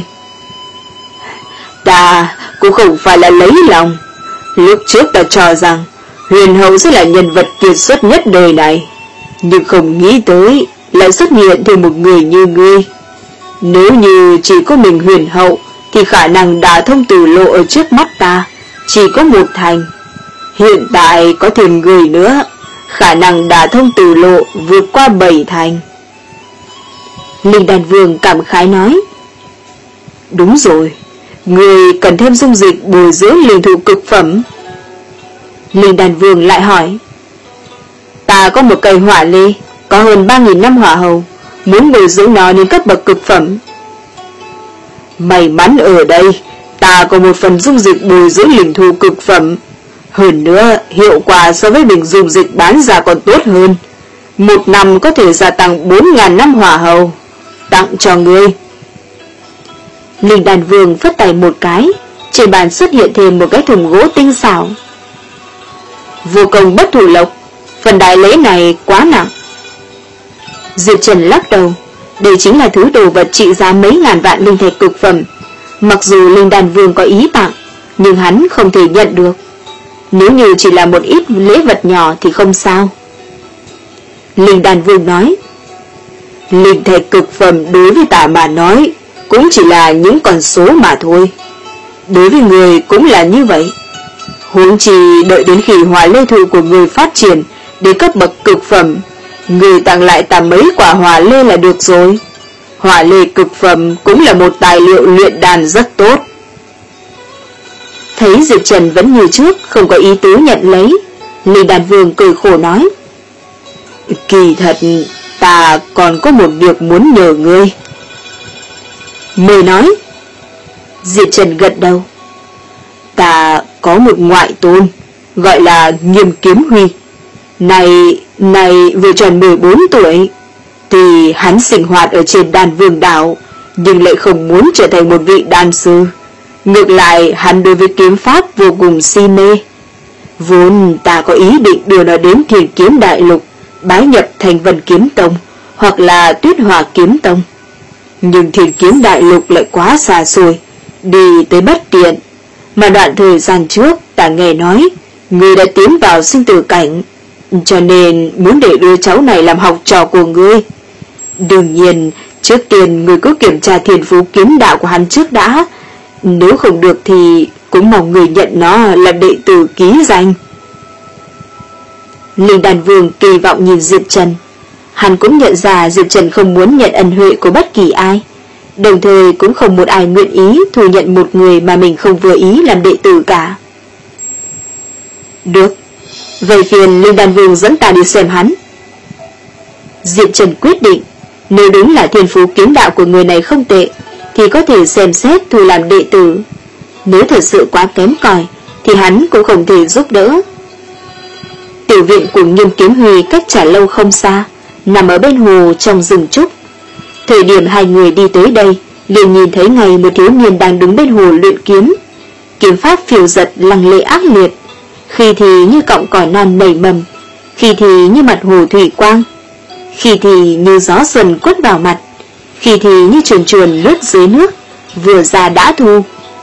Ta cũng không phải là lấy lòng. Lúc trước ta cho rằng Huyền Hậu sẽ là nhân vật kiệt xuất nhất đời này, nhưng không nghĩ tới lại xuất hiện thêm một người như ngươi. Nếu như chỉ có mình Huyền Hậu thì khả năng đả thông tử lộ ở trước mắt ta chỉ có một thành. Hiện tại có thêm người nữa, khả năng đả thông tử lộ vượt qua bảy thành. Linh Đan Vương cảm khái nói. Đúng rồi, người cần thêm dung dịch bồi dưỡng linh thụ cực phẩm. Linh Đan Vương lại hỏi. Ta có một cây hỏa lê, có hơn ba nghìn năm hỏa hầu, muốn bồi dưỡng nó đến cấp bậc cực phẩm. May mắn ở đây, ta có một phần dung dịch bồi dưỡng linh thụ cực phẩm. Hơn nữa, hiệu quả so với bình dung dịch bán ra còn tốt hơn. Một năm có thể gia tăng bốn nghìn năm hỏa hầu. Tặng cho ngươi. Linh Đan Vương phất tay một cái, trên bàn xuất hiện thêm một cái thùng gỗ tinh xảo. Vô công bất thủ lộc, phần đại lễ này quá nặng. Diệp Trần lắc đầu. Đây chính là thứ đồ vật trị giá mấy ngàn vạn linh thạch cực phẩm. Mặc dù Linh Đan Vương có ý tặng, nhưng hắn không thể nhận được. Nếu như chỉ là một ít lễ vật nhỏ thì không sao. Linh Đan Vương nói. Linh thạch cực phẩm đối với ta mà nói cũng chỉ là những con số mà thôi. Đối với người cũng là như vậy. Huống chi đợi đến khi hỏa lê thụ của người phát triển đến cấp bậc cực phẩm, người tặng lại ta mấy quả hỏa lê là được rồi. Hỏa lê cực phẩm cũng là một tài liệu luyện đan rất tốt. Thấy Diệp Trần vẫn như trước, không có ý tứ nhận lấy, Linh Đan Vương cười khổ nói. Kỳ thật, ta còn có một việc muốn nhờ ngươi. Mời nói. Diệp Trần gật đầu. Ta có một ngoại tôn, gọi là Nghiêm Kiếm Huy. Này, này vừa tròn mười bốn tuổi. Thì hắn sinh hoạt ở trên Đan Vương đảo, nhưng lại không muốn trở thành một vị đan sư. Ngược lại, hắn đối với kiếm pháp vô cùng si mê. Vốn ta có ý định đưa nó đến Thiên Kiếm Đại Lục, bái nhập thành Vân Kiếm Tông, hoặc là Tuyết Hỏa Kiếm Tông. Nhưng Thiên Kiếm Đại Lục lại quá xa xôi, đi tới bất tiện. Mà đoạn thời gian trước, ta nghe nói, ngươi đã tiến vào sinh tử cảnh, cho nên muốn để đứa cháu này làm học trò của ngươi. Đương nhiên, trước tiên ngươi cứ kiểm tra thiên phú kiếm đạo của hắn trước đã. Nếu không được thì cũng mong người nhận nó là đệ tử ký danh. Linh Đan Vương kỳ vọng nhìn Diệp Trần. Hắn cũng nhận ra Diệp Trần không muốn nhận ân huệ của bất kỳ ai, đồng thời cũng không một ai nguyện ý thu nhận một người mà mình không vừa ý làm đệ tử cả. Được, vậy phiền Linh Đan Vương dẫn ta đi xem hắn. Diệp Trần quyết định, nếu đúng là thiên phú kiếm đạo của người này không tệ thì có thể xem xét thu làm đệ tử. Nếu thật sự quá kém cỏi thì hắn cũng không thể giúp đỡ. Tiểu viện của Nghiêm Kiếm Huy cách Trà Lâu không xa, nằm ở bên hồ trong rừng trúc. Thời điểm hai người đi tới đây, liền nhìn thấy ngay một thiếu niên đang đứng bên hồ luyện kiếm. Kiếm pháp phiêu giật lăng lệ ác liệt, khi thì như cọng cỏ non nảy mầm, khi thì như mặt hồ thủy quang, khi thì như gió xuân quất vào mặt, khi thì như chuồn chuồn lướt dưới nước, vừa ra đã thu.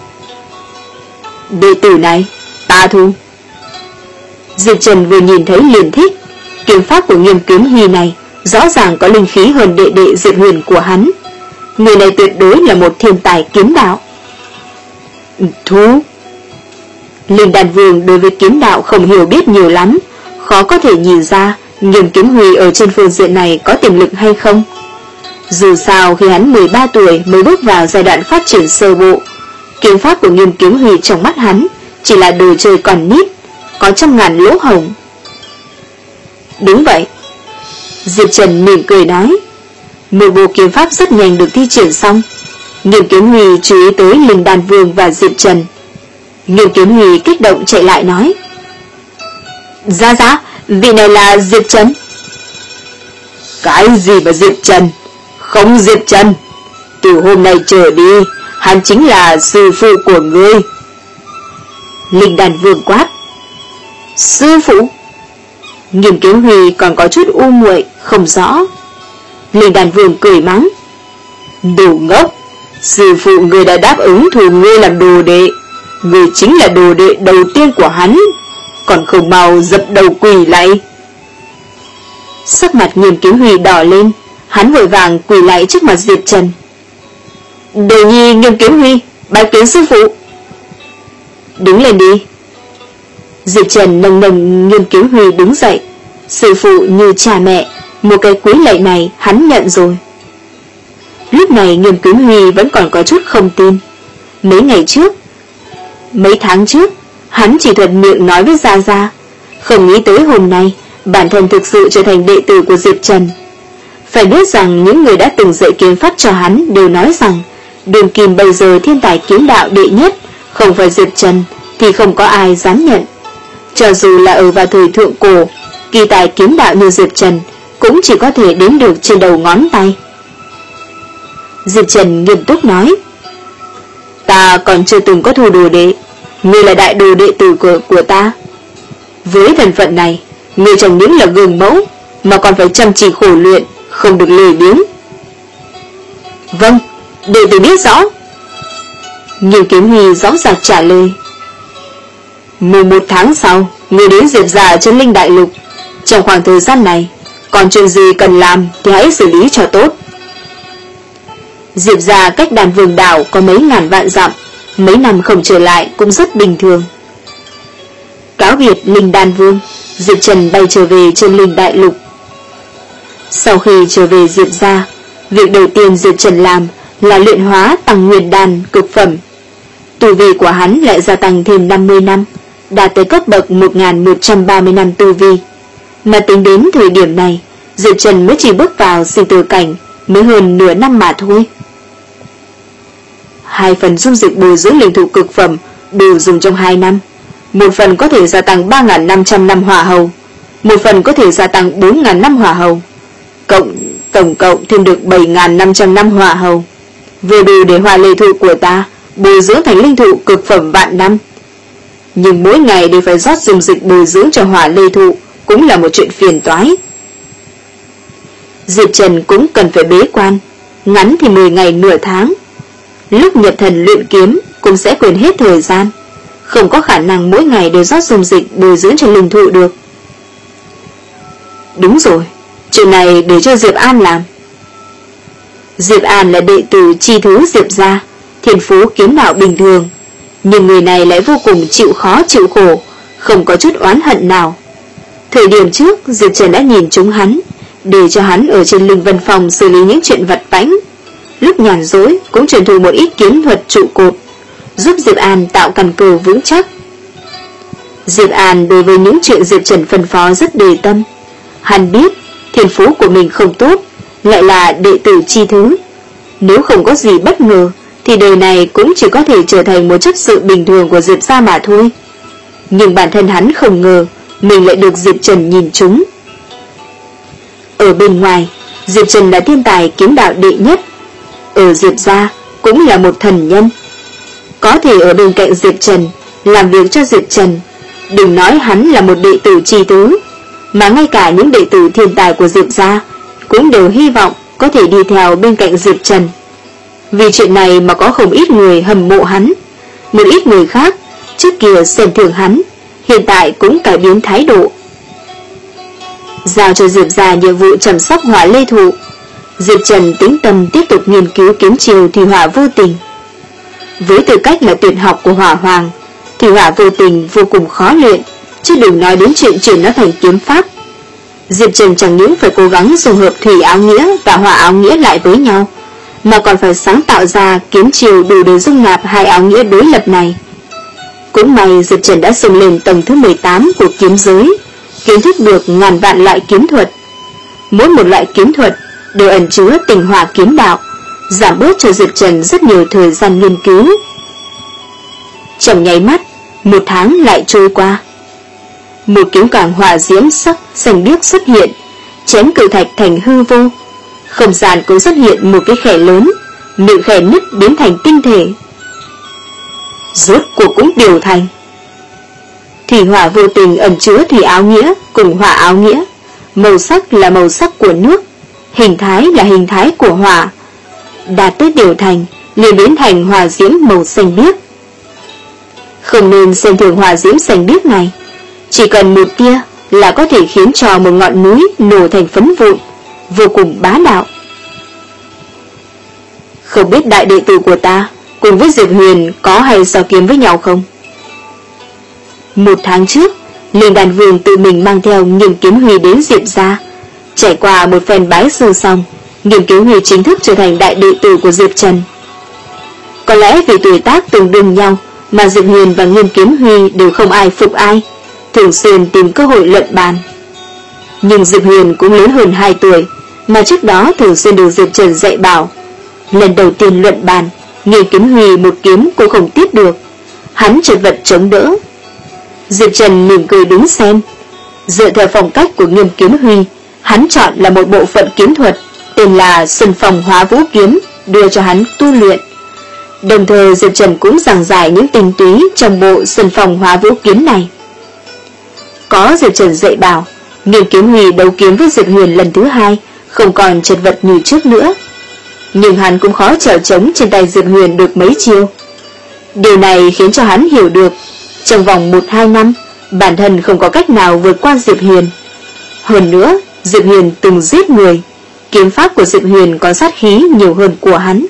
Đệ tử này, ta thu. Diệp Trần vừa nhìn thấy liền thích. Kiếm pháp của Nghiêm Kiếm Huy này rõ ràng có linh khí hơn đệ đệ Diệp Huyền của hắn. Người này tuyệt đối là một thiên tài kiếm đạo. Thu. Linh Đan Vương đối với kiếm đạo không hiểu biết nhiều lắm, khó có thể nhìn ra Nghiêm Kiếm Huy ở trên phương diện này có tiềm lực hay không. Dù sao khi hắn mười ba tuổi mới bước vào giai đoạn phát triển sơ bộ, kiếm pháp của Nghiêm Kiếm Huy trong mắt hắn chỉ là đồ chơi còn nít, có trăm ngàn lỗ hổng. Đúng vậy. Diệp Trần mỉm cười nói. Một bộ kiếm pháp rất nhanh được thi triển xong. Nghiêm Kiếm Huy chú ý tới Linh Đan Vương và Diệp Trần. Nghiêm Kiếm Huy kích động chạy lại nói: Ra ra, vị này là Diệp Trần. Cái gì mà Diệp Trần? Không Diệp Trần. Từ hôm nay trở đi, hắn chính là sư phụ của ngươi. Linh Đan Vương quát: Sư phụ? Nghiêm Kiếm Huy còn có chút u muội không rõ. Linh Đan Vương cười mắng: Đồ ngốc, sư phụ ngươi đã đáp ứng thu ngươi làm đồ đệ, ngươi chính là đồ đệ đầu tiên của hắn, còn không mau dập đầu quỳ lạy. Sắc mặt Nghiêm Kiếm Huy đỏ lên, hắn vội vàng quỳ lạy trước mặt Diệp Trần. Đồ nhi Nghiêm Kiếm Huy bái kiến sư phụ. Đứng lên đi. Diệp Trần nâng nâng Nghiêm Kiếm Huy đứng dậy. Sư phụ như cha mẹ, một cái cúi lạy này hắn nhận rồi. Lúc này Nghiêm Kiếm Huy vẫn còn có chút không tin. Mấy ngày trước, mấy tháng trước, hắn chỉ thuận miệng nói với Gia Gia, không nghĩ tới hôm nay bản thân thực sự trở thành đệ tử của Diệp Trần. Phải biết rằng những người đã từng dạy kiếm pháp cho hắn đều nói rằng đường kim bây giờ thiên tài kiếm đạo đệ nhất không phải Diệp Trần thì không có ai dám nhận. Cho dù là ở vào thời thượng cổ, kỳ tài kiếm đạo như Diệp Trần cũng chỉ có thể đếm được trên đầu ngón tay. Diệp Trần nghiêm túc nói: Ta còn chưa từng có thu đồ đệ, ngươi là đại đồ đệ tử của, của ta. Với thân phận này, ngươi chẳng những là gương mẫu mà còn phải chăm chỉ khổ luyện, không được lười biếng. Vâng, đệ tử biết rõ. Nghiêm Kiếm Huy rõ ràng trả lời. Mùng một tháng sau, ngươi đến Diệp gia trên Linh Đại Lục. Trong khoảng thời gian này, còn chuyện gì cần làm thì hãy xử lý cho tốt. Diệp gia cách Đan Vương đảo có mấy ngàn vạn dặm, mấy năm không trở lại cũng rất bình thường. Cáo biệt Linh Đan Vương, Diệp Trần bay trở về trên Linh Đại Lục. Sau khi trở về Diệp gia, việc đầu tiên Diệp Trần làm là luyện hóa tăng nguyên đan cực phẩm. Tu vi của hắn lại gia tăng thêm năm mươi năm, đạt tới cấp bậc một nghìn một trăm ba mươi năm tu vi. Mà tính đến thời điểm này, Diệp Trần mới chỉ bước vào sinh tử cảnh mới hơn nửa năm mà thôi. Hai phần dung dịch bồi dưỡng linh thụ cực phẩm đều dùng trong hai năm. Một phần có thể gia tăng ba nghìn năm trăm năm hỏa hầu, một phần có thể gia tăng bốn nghìn năm hỏa hầu. Cộng tổng cộng thêm được bảy nghìn năm trăm năm hỏa hầu, vừa đủ để hỏa lê thụ của ta bồi dưỡng thành linh thụ cực phẩm vạn năm. Nhưng mỗi ngày đều phải rót dung dịch bồi dưỡng cho hỏa lê thụ cũng là một chuyện phiền toái. Diệp Trần cũng cần phải bế quan, ngắn thì mười ngày nửa tháng. Lúc nhập thần luyện kiếm cũng sẽ quên hết thời gian, không có khả năng mỗi ngày đều rót dung dịch bồi dưỡng cho linh thụ được. Đúng rồi, chuyện này để cho Diệp An làm. Diệp An là đệ tử chi thứ Diệp gia, thiên phú kiếm đạo bình thường, nhưng người này lại vô cùng chịu khó chịu khổ, không có chút oán hận nào. Thời điểm trước Diệp Trần đã nhìn trúng hắn, để cho hắn ở trên Linh Vân Phòng xử lý những chuyện vặt vãnh. Lúc nhàn rỗi cũng truyền thụ một ít kiếm thuật trụ cột, giúp Diệp An tạo căn cơ vững chắc. Diệp An đối với những chuyện Diệp Trần phân phó rất đề tâm. Hắn biết thiên phú của mình không tốt, lại là đệ tử chi thứ. Nếu không có gì bất ngờ thì đời này cũng chỉ có thể trở thành một chấp sự bình thường của Diệp gia mà thôi. Nhưng bản thân hắn không ngờ mình lại được Diệp Trần nhìn trúng. Ở bên ngoài, Diệp Trần là thiên tài kiếm đạo đệ nhất, ở Diệp gia cũng là một thần nhân. Có thể ở bên cạnh Diệp Trần, làm việc cho Diệp Trần, đừng nói hắn là một đệ tử chi tứ, mà ngay cả những đệ tử thiên tài của Diệp gia cũng đều hy vọng có thể đi theo bên cạnh Diệp Trần. Vì chuyện này mà có không ít người hâm mộ hắn. Một ít người khác trước kia xem thường hắn, hiện tại cũng cải biến thái độ. Giao cho Diệp gia nhiệm vụ chăm sóc Hỏa Lê Thụ, Diệp Trần tĩnh tâm tiếp tục nghiên cứu kiếm chiều Thủy Hỏa Vô Tình. Với tư cách là tuyệt học của Hỏa Hoàng, Thủy Hỏa Vô Tình vô cùng khó luyện, chứ đừng nói đến chuyện chuyển nó thành kiếm pháp. Diệp Trần chẳng những phải cố gắng dung hợp thủy áo nghĩa và hỏa áo nghĩa lại với nhau, mà còn phải sáng tạo ra kiếm chiều đủ để dung nạp hai áo nghĩa đối lập này. Cũng may Diệp Trần đã xông lên tầng thứ mười tám của kiếm giới, kiến thức được ngàn vạn loại kiếm thuật. Mỗi một loại kiếm thuật đều ẩn chứa tinh hoa kiếm đạo, giảm bớt cho Diệp Trần rất nhiều thời gian nghiên cứu. Trong nháy mắt, một tháng lại trôi qua. Một kiếm quang hỏa diễm sắc xanh biếc xuất hiện, chém cự thạch thành hư vô. Không gian cũng xuất hiện một cái khe lớn, miệng khe nứt biến thành tinh thể. Rốt cuộc cũng điều thành. Thủy Hỏa Vô Tình ẩn chứa thủy áo nghĩa cùng hỏa áo nghĩa, màu sắc là màu sắc của nước, hình thái là hình thái của hỏa. Đạt tới điều thành liền biến thành hỏa diễm màu xanh biếc. Không nên xem thường hỏa diễm xanh biếc này, chỉ cần một tia là có thể khiến cho một ngọn núi nổ thành phấn vụn, vô cùng bá đạo. Không biết đại đệ tử của ta cùng với Diệp Huyền có hay so kiếm với nhau không? Một tháng trước, Linh Đan Vương tự mình mang theo Nghiêm Kiếm Huy đến Diệp gia. Trải qua một phen bái sư xong, Nghiêm Kiếm Huy chính thức trở thành đại đệ tử của Diệp Trần. Có lẽ vì tuổi tác tương đương nhau mà Diệp Huyền và Nghiêm Kiếm Huy đều không ai phục ai, thường xuyên tìm cơ hội luận bàn. Nhưng Diệp Huyền cũng lớn hơn hai tuổi, mà trước đó thường xuyên được Diệp Trần dạy bảo. Lần đầu tiên luận bàn, Nghiêm Kiếm Huy một kiếm cũng không tiếp được, hắn chật vật chống đỡ. Diệp Trần mỉm cười đứng xem. Dựa theo phong cách của Nghiêm Kiếm Huy, hắn chọn là một bộ phận kiếm thuật tên là Xuân Phong Hóa Vũ Kiếm đưa cho hắn tu luyện. Đồng thời Diệp Trần cũng giảng giải những tinh túy trong bộ Xuân Phong Hóa Vũ Kiếm này. Có Diệp Trần dạy bảo, Nghiêm Kiếm Huy đấu kiếm với Diệp Huyền lần thứ hai không còn chật vật như trước nữa. Nhưng hắn cũng khó chèo chống trên tay Diệp Huyền được mấy chiêu. Điều này khiến cho hắn hiểu được trong vòng một hai năm bản thân không có cách nào vượt qua Diệp Huyền. Hơn nữa, Diệp Huyền từng giết người, kiếm pháp của Diệp Huyền có sát khí nhiều hơn của hắn.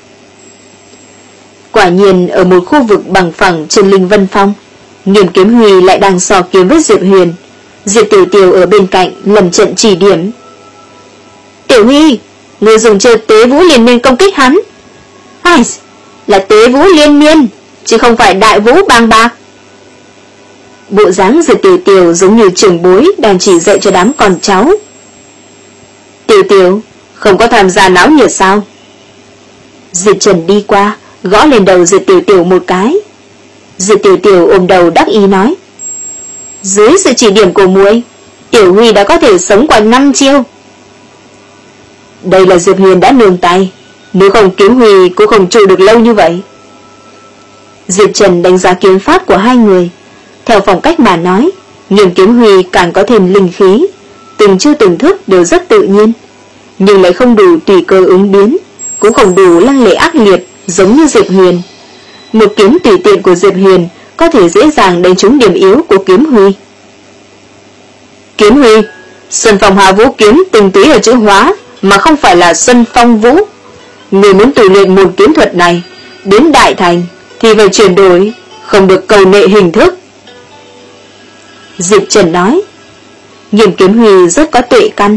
Quả nhiên ở một khu vực bằng phẳng trên Linh Vân Phong, Nghiêm Kiếm Huy lại đang so kiếm với Diệp Huyền. Diệp Tiểu Tiểu ở bên cạnh lầm trận chỉ điểm. Tiểu Huy, người dùng chơi Tế Vũ Liên Miên công kích hắn. Ai, là Tế Vũ Liên Miên, chứ không phải Đại Vũ Bàng Bạc. Bộ dáng Diệp Tiểu Tiểu giống như trưởng bối đang chỉ dạy cho đám con cháu. Tiểu Tiểu, không có tham gia náo nhiệt sao? Diệp Trần đi qua, gõ lên đầu Diệp Tiểu Tiểu một cái. Diệp Tiểu Tiểu ôm đầu đắc ý nói: dưới sự chỉ điểm của muội, Tiểu Huy đã có thể sống qua năm chiêu. Đây là Diệp Huyền đã nương tay, nếu không Kiếm Huy cũng không trụ được lâu như vậy. Diệp Trần đánh giá kiếm pháp của hai người. Theo phong cách mà nói, Nghiêm Kiếm Huy càng có thêm linh khí, từng chiêu từng thức đều rất tự nhiên, nhưng lại không đủ tùy cơ ứng biến, cũng không đủ lăng lệ ác liệt giống như Diệp Huyền. Một kiếm tùy tiện của Diệp Huyền có thể dễ dàng đánh trúng điểm yếu của Kiếm Huy. Kiếm Huy, Xuân Phong Hóa Vũ Kiếm tinh túy ở chữ hóa, mà không phải là Xuân Phong Vũ. Người muốn tu luyện một kiếm thuật này đến đại thành thì phải chuyển đổi, không được cầu nệ hình thức. Diệp Trần nói. Nghiêm Kiếm Huy rất có tuệ căn,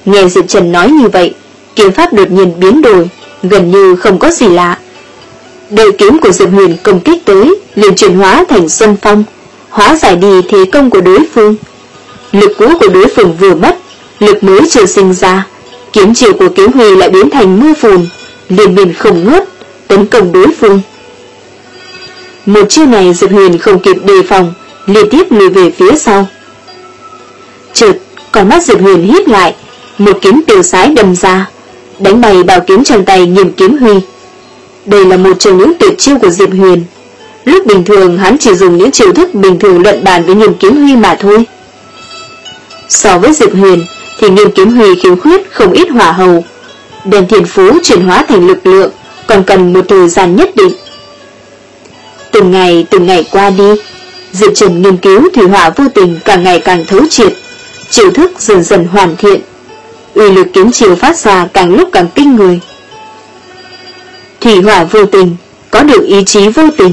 Nghe Diệp Trần nói như vậy, kiếm pháp đột nhiên biến đổi, gần như không có gì lạ. Đợi kiếm của Diệp Huyền công kích tới, liền chuyển hóa thành Xuân Phong, hóa giải đi thế công của đối phương. Lực cũ của đối phương vừa mất, lực mới chưa sinh ra, kiếm chiều của Kiếm Huy lại biến thành mưa phùn, liên miên không ngớt tấn công đối phương. Một chiêu này Diệp Huyền không kịp đề phòng, liên tiếp lùi về phía sau. Chợt, con mắt Diệp Huyền hít lại, một kiếm tiêu sái đâm ra, đánh bay bảo kiếm trong tay Nghiêm Kiếm Huy. Đây là một trong những tuyệt chiêu của Diệp Huyền. Lúc bình thường hắn chỉ dùng những chiêu thức bình thường luận bàn với Nghiêm Kiếm Huy mà thôi. So với Diệp Huyền thì Nghiêm Kiếm Huy khiếm khuyết không ít hỏa hầu, đem thiên phú chuyển hóa thành lực lượng còn cần một thời gian nhất định. Từng ngày từng ngày qua đi, Diệp Trần nghiên cứu thủy hỏa vô tình càng ngày càng thấu triệt, chiêu thức dần dần hoàn thiện, uy lực kiếm chiêu phát ra càng lúc càng kinh người. Thủy hỏa vô tình có được ý chí vô tình.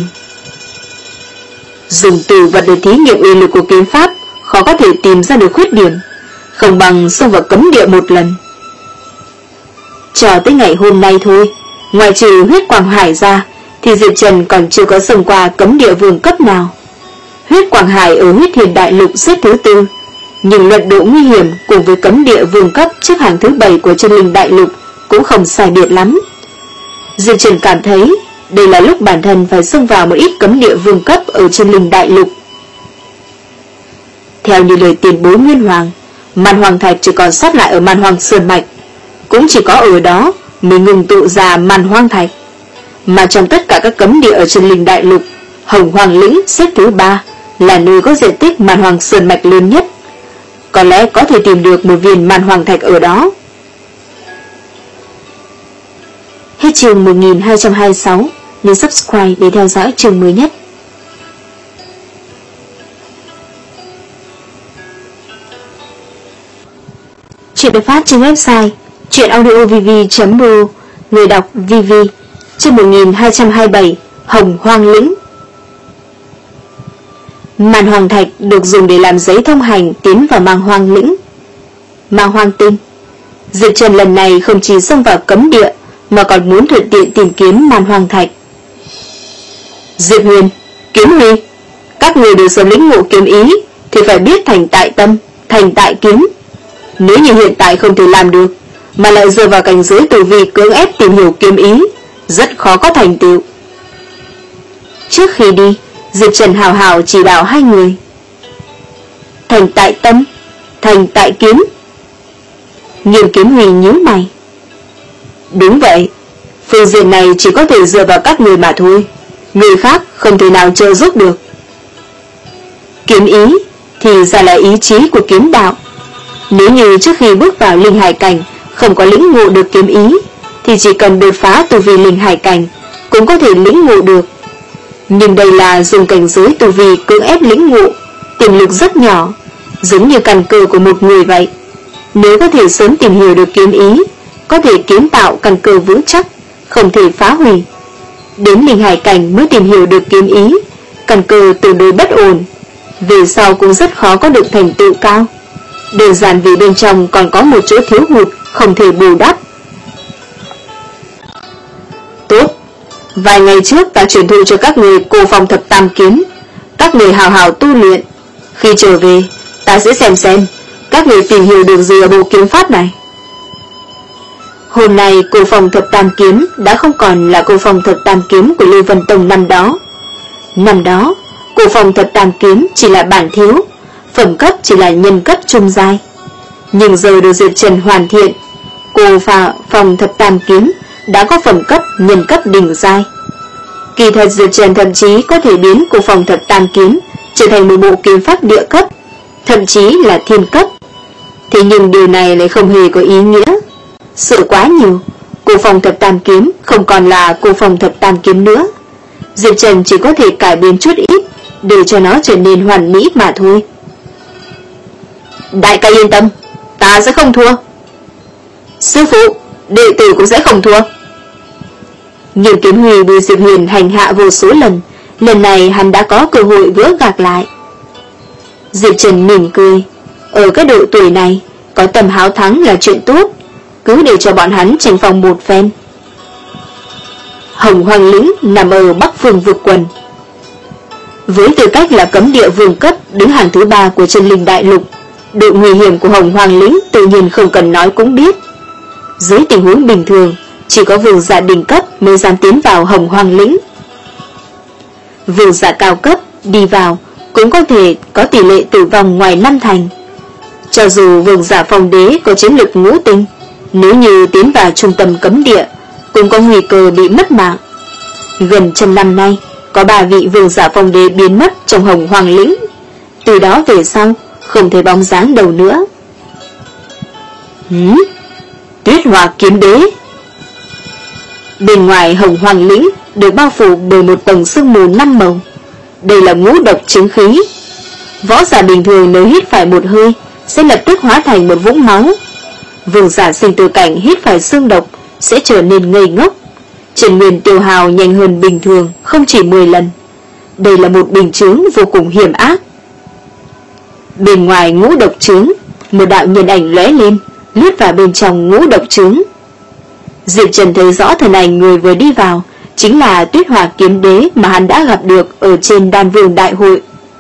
Dùng từ vật để thí nghiệm uy lực của kiếm pháp khó có thể tìm ra được khuyết điểm, không bằng xông vào cấm địa một lần. Cho tới ngày hôm nay thôi, ngoài trừ huyết quang hải ra thì Diệp Trần còn chưa có xông qua cấm địa vương cấp nào. Huyết quang hải ở huyết hiền đại lục xếp thứ tư, nhưng luận độ nguy hiểm cùng với cấm địa vương cấp xếp hạng thứ bảy của chân linh đại lục cũng không sai biệt lắm. Diệp Trần cảm thấy đây là lúc bản thân phải xông vào một ít cấm địa vương cấp ở chân linh đại lục. Theo như lời tiền bối Nguyên Hoàng, Man Hoàng Thạch chỉ còn sót lại ở Man Hoàng Sơn Mạch, cũng chỉ có ở đó mới ngừng tụ ra Man Hoàng Thạch. Mà trong tất cả các cấm địa ở chân linh đại lục, Hồng Hoàng Lĩnh xếp thứ ba, là nơi có diện tích Man Hoàng Sơn Mạch lớn nhất. Có lẽ có thể tìm được một viên Man Hoàng Thạch ở đó. Hết chương một nghìn hai trăm hai mươi sáu, nhấn subscribe để theo dõi chương mới nhất. Chuyện được phát trên website truyệnaudiovv chấm r o, người đọc vv. Chương một nghìn hai trăm hai mươi bảy, Hồng Hoang Lĩnh. Man Hoàng Thạch được dùng để làm giấy thông hành tiến vào Man Hoang Lĩnh, Man Hoang Tinh. Diệp Trần lần này không chỉ xông vào cấm địa mà còn muốn thuận tiện tìm kiếm Man Hoàng Thạch. Diệp Huyền, Kiếm Huy, các người đều sớm lĩnh ngộ kiếm ý thì phải biết thành tại tâm, thành tại kiếm. Nếu như hiện tại không thể làm được, mà lại dựa vào cảnh giới tu vi cưỡng ép tìm hiểu kiếm ý, rất khó có thành tựu. Trước khi đi, Diệp Trần hào hào chỉ bảo hai người. Thành tại tâm, thành tại kiếm. Nghiêm Kiếm Huy nhíu mày. Đúng vậy, phương diện này chỉ có thể dựa vào các người mà thôi, người khác không thể nào trợ giúp được. Kiếm ý thì ra là ý chí của kiếm đạo. Nếu như trước khi bước vào linh hải cảnh không có lĩnh ngộ được kiếm ý, thì chỉ cần đột phá tu vi linh hải cảnh cũng có thể lĩnh ngộ được. Nhưng đây là dùng cảnh giới tu vi cưỡng ép lĩnh ngộ, tiềm lực rất nhỏ, giống như căn cơ của một người vậy. Nếu có thể sớm tìm hiểu được kiếm ý, có thể kiến tạo căn cơ vững chắc, không thể phá hủy. Đến linh hải cảnh mới tìm hiểu được kiếm ý, căn cơ tương đối bất ổn, về sau cũng rất khó có được thành tựu cao. Đơn giản vì bên trong còn có một chỗ thiếu hụt không thể bù đắp. Tốt, vài ngày trước ta truyền thụ cho các người Cô Phong Thập Tam Kiếm, các người hào hào tu luyện. Khi trở về, ta sẽ xem xem các người tìm hiểu được gì ở bộ kiếm pháp này. Hôm nay Cô Phong Thập Tam Kiếm đã không còn là Cô Phong Thập Tam Kiếm của Lưu Vân Tông năm đó. Năm đó, Cô Phong Thập Tam Kiếm chỉ là bản thiếu, phẩm cấp chỉ là nhân cấp trung giai. Nhưng giờ được Diệp Trần hoàn thiện, Cô Phong Thập Tam Kiếm đã có phẩm cấp nhân cấp đỉnh giai. Kỳ thật Diệp Trần thậm chí có thể biến Cô Phong Thập Tam Kiếm trở thành một bộ kiếm pháp địa cấp, thậm chí là thiên cấp. Thế nhưng điều này lại không hề có ý nghĩa. Sợ quá nhiều, Cô Phong Thập Tam Kiếm không còn là Cô Phong Thập Tam Kiếm nữa. Diệp Trần chỉ có thể cải biến chút ít để cho nó trở nên hoàn mỹ mà thôi. Đại ca yên tâm, ta sẽ không thua. Sư phụ, đệ tử cũng sẽ không thua. Nghiêm Kiếm Huy bị Diệp Huyền hành hạ vô số lần, lần này hắn đã có cơ hội gỡ gạc lại. Diệp Trần mỉm cười. Ở cái độ tuổi này, Có tâm háo thắng là chuyện tốt, cứ để cho bọn hắn tranh phong một phen. Hồng Hoang Lĩnh nằm ở Bắc Phương vực quần. Với tư cách là cấm địa vương cấp đứng hàng thứ ba của Chân Linh Đại Lục, độ nguy hiểm của Hồng Hoang Lĩnh tự nhiên không cần nói cũng biết. Dưới tình huống bình thường, chỉ có vương giả đỉnh cấp mới dám tiến vào Hồng Hoang Lĩnh. Vương giả cao cấp đi vào cũng có thể có tỷ lệ tử vong ngoài năm thành. Cho dù vương giả phong đế có chiến lực ngũ tinh, nếu như tiến vào trung tâm cấm địa cũng có nguy cơ bị mất mạng. Gần trăm năm nay, có ba vị vương giả phong đế biến mất trong Hồng Hoang Lĩnh, từ đó về sau không thấy bóng dáng đâu nữa. Hứ, Tuyết Hỏa Kiếm Đế. Bên ngoài Hồng Hoang Lĩnh được bao phủ bởi một tầng sương mù năm màu. Đây là ngũ độc chứng khí. Võ giả bình thường nếu hít phải một hơi sẽ lập tức hóa thành một vũng máu. Vương giả sinh tử cảnh hít phải xương độc sẽ trở nên ngây ngốc. Trần nguyên tiêu hào nhanh hơn bình thường không chỉ mười lần. Đây là một bình chướng vô cùng hiểm ác. Bên ngoài ngũ độc chướng, một đạo nhân ảnh lóe lên, lướt vào bên trong ngũ độc chướng. Diệp Trần thấy rõ thân ảnh người vừa đi vào chính là Tuyết Hỏa Kiếm Đế mà hắn đã gặp được ở trên Đan Vương Đại Hội.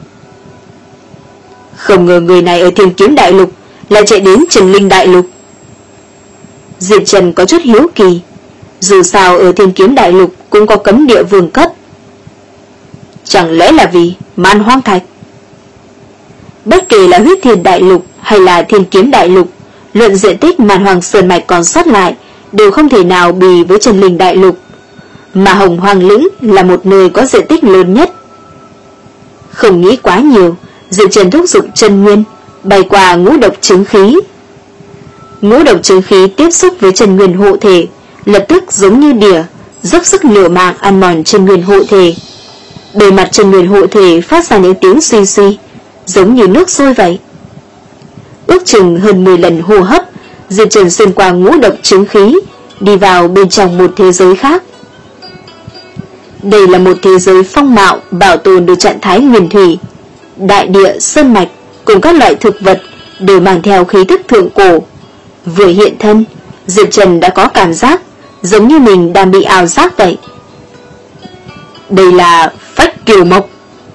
Không ngờ người này ở Thiên Kiếm Đại Lục lại chạy đến Trần Linh Đại Lục. Diệp Trần có chút hiếu kỳ, dù sao ở Thiên Kiếm Đại Lục cũng có cấm địa vương cấp. Chẳng lẽ là vì Man Hoang Thạch? Bất kể là Huyết Thiên Đại Lục hay là Thiên Kiếm Đại Lục, luận diện tích Man Hoang Sơn Mạch còn sót lại đều không thể nào bì với Trần Linh Đại Lục, mà Hồng Hoang Lĩnh là một nơi có diện tích lớn nhất. Không nghĩ quá nhiều, Diệp Trần thúc giục chân nguyên bay qua ngũ độc chứng khí. Ngũ độc chứng khí tiếp xúc với chân nguyên hộ thể, lập tức giống như đỉa dốc sức liều mạng ăn mòn chân nguyên hộ thể. Bề mặt chân nguyên hộ thể phát ra những tiếng suy suy, giống như nước sôi vậy. Ước chừng hơn mười lần hô hấp, Diệp Trần xuyên qua ngũ độc chứng khí, đi vào bên trong một thế giới khác. Đây là một thế giới phong mạo bảo tồn được trạng thái nguyên thủy. Đại địa, sơn mạch cùng các loại thực vật đều mang theo khí thức thượng cổ. Vừa hiện thân, Diệp Trần đã có cảm giác giống như mình đang bị ảo giác vậy. Đây là Phách Kiều Mộc.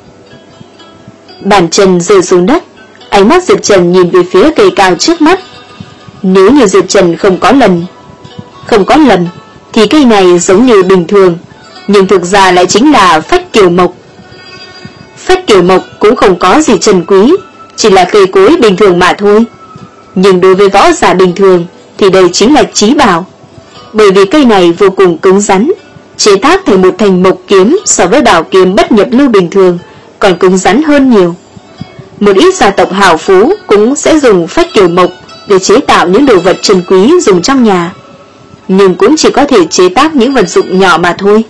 Bàn chân rơi xuống đất, ánh mắt Diệp Trần nhìn về phía cây cao trước mắt. Nếu như Diệp Trần không có lầm, không có lầm, thì cây này giống như bình thường, nhưng thực ra lại chính là Phách Kiều Mộc. Phách Kiều Mộc cũng không có gì trân quý, chỉ là cây cối bình thường mà thôi. Nhưng đối với võ giả bình thường thì đây chính là chí bảo, bởi vì cây này vô cùng cứng rắn, chế tác thành một thành mộc kiếm so với bảo kiếm bất nhập lưu bình thường còn cứng rắn hơn nhiều. Một ít gia tộc hào phú cũng sẽ dùng Phách Kiều Mộc để chế tạo những đồ vật trân quý dùng trong nhà, nhưng cũng chỉ có thể chế tác những vật dụng nhỏ mà thôi.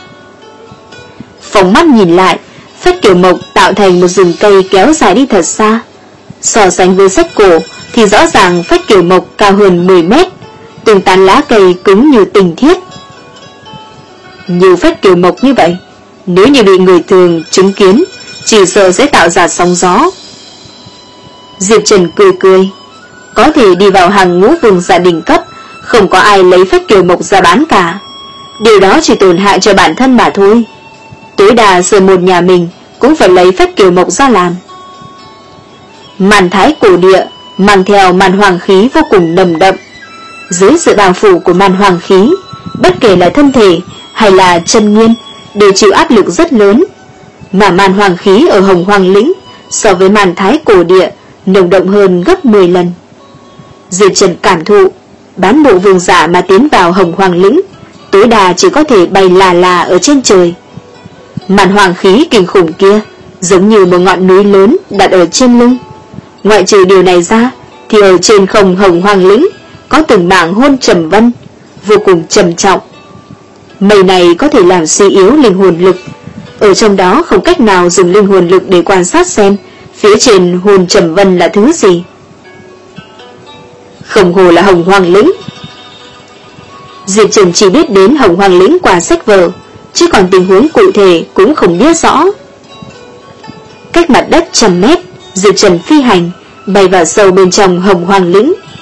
Phóng mắt nhìn lại, Phách Kiều Mộc tạo thành một rừng cây kéo dài đi thật xa. So sánh với sách cổ thì rõ ràng Phách Kiều Mộc cao hơn mười mét, từng tán lá cây cứng như tình thiết. Nhiều Phách Kiều Mộc như vậy, nếu như bị người thường chứng kiến, chỉ sợ sẽ tạo ra sóng gió. Diệp Trần cười cười, có thể đi vào hàng ngũ vương giả đỉnh cấp, không có ai lấy Phách Kiều Mộc ra bán cả. Điều đó chỉ tổn hại cho bản thân mà thôi. Tối đa rồi một nhà mình cũng phải lấy Phách Kiều Mộc ra làm. Màn thái cổ địa mang theo màn hoàng khí vô cùng nồng đậm. Dưới sự bao phủ của màn hoàng khí, bất kể là thân thể hay là chân nguyên đều chịu áp lực rất lớn. Mà màn hoàng khí ở Hồng Hoang Lĩnh so với màn thái cổ địa nồng đậm hơn gấp mười lần. Diệp Trần cảm thụ, bán bộ vương giả mà tiến vào Hồng Hoang Lĩnh tối đa chỉ có thể bay là là ở trên trời. Màn hoàng khí kinh khủng kia giống như một ngọn núi lớn đặt ở trên lưng. Ngoại trừ điều này ra thì ở trên không Hồng Hoang Lĩnh có từng mảng hôn trầm vân vô cùng trầm trọng. Mây này có thể làm suy yếu linh hồn lực. Ở trong đó không cách nào dùng linh hồn lực để quan sát xem phía trên hồn trầm vân là thứ gì. Không hồ là Hồng Hoang Lĩnh. Diệp Trần chỉ biết đến Hồng Hoang Lĩnh qua sách vở, chứ còn tình huống cụ thể cũng không biết rõ. Cách mặt đất trăm mét, Diệp Trần phi hành bay vào sâu bên trong Hồng Hoang Lĩnh.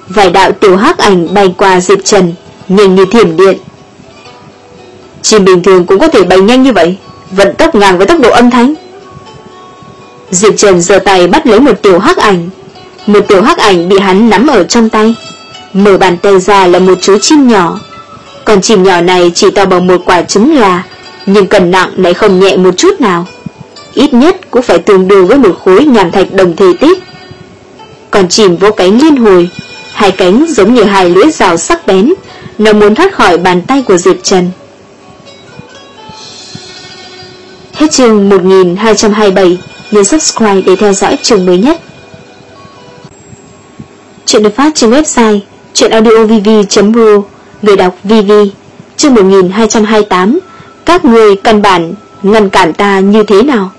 Vài đạo tiểu hắc ảnh bay qua Diệp Trần, nhanh như thiểm điện. Chim bình thường cũng có thể bay nhanh như vậy, vận tốc ngang với tốc độ âm thanh. Diệp Trần giơ tay bắt lấy một tiểu hắc ảnh. Một tiểu hắc ảnh bị hắn nắm ở trong tay. Mở bàn tay ra là một chú chim nhỏ. Con chim nhỏ này chỉ to bằng một quả trứng gà, nhưng cân nặng lại không nhẹ một chút nào. Ít nhất cũng phải tương đương với một khối nham thạch đồng thể tích. Con chim vỗ cánh liên hồi, hai cánh giống như hai lưỡi dao sắc bén, nó muốn thoát khỏi bàn tay của Diệp Trần. Hết chương một nghìn hai trăm hai mươi bảy, nhấn subscribe để theo dõi chương mới nhất. Chuyện được phát trên website chuyenaudiovv chấm ru, người đọc vê vê. Chương một nghìn hai trăm hai mươi tám, các người căn bản ngăn cản ta như thế nào?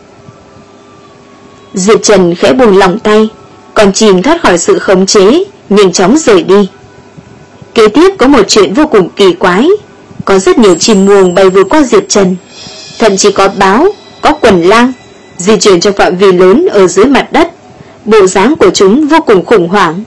Diệp Trần khẽ buông lỏng tay, con chim thoát khỏi sự khống chế, nhanh chóng rời đi. Kế tiếp có một chuyện vô cùng kỳ quái. Có rất nhiều chim muông bay vượt qua Diệp Trần, thậm chí có báo, có quần lang, di chuyển trong phạm vi lớn ở dưới mặt đất. Bộ dáng của chúng vô cùng khủng hoảng.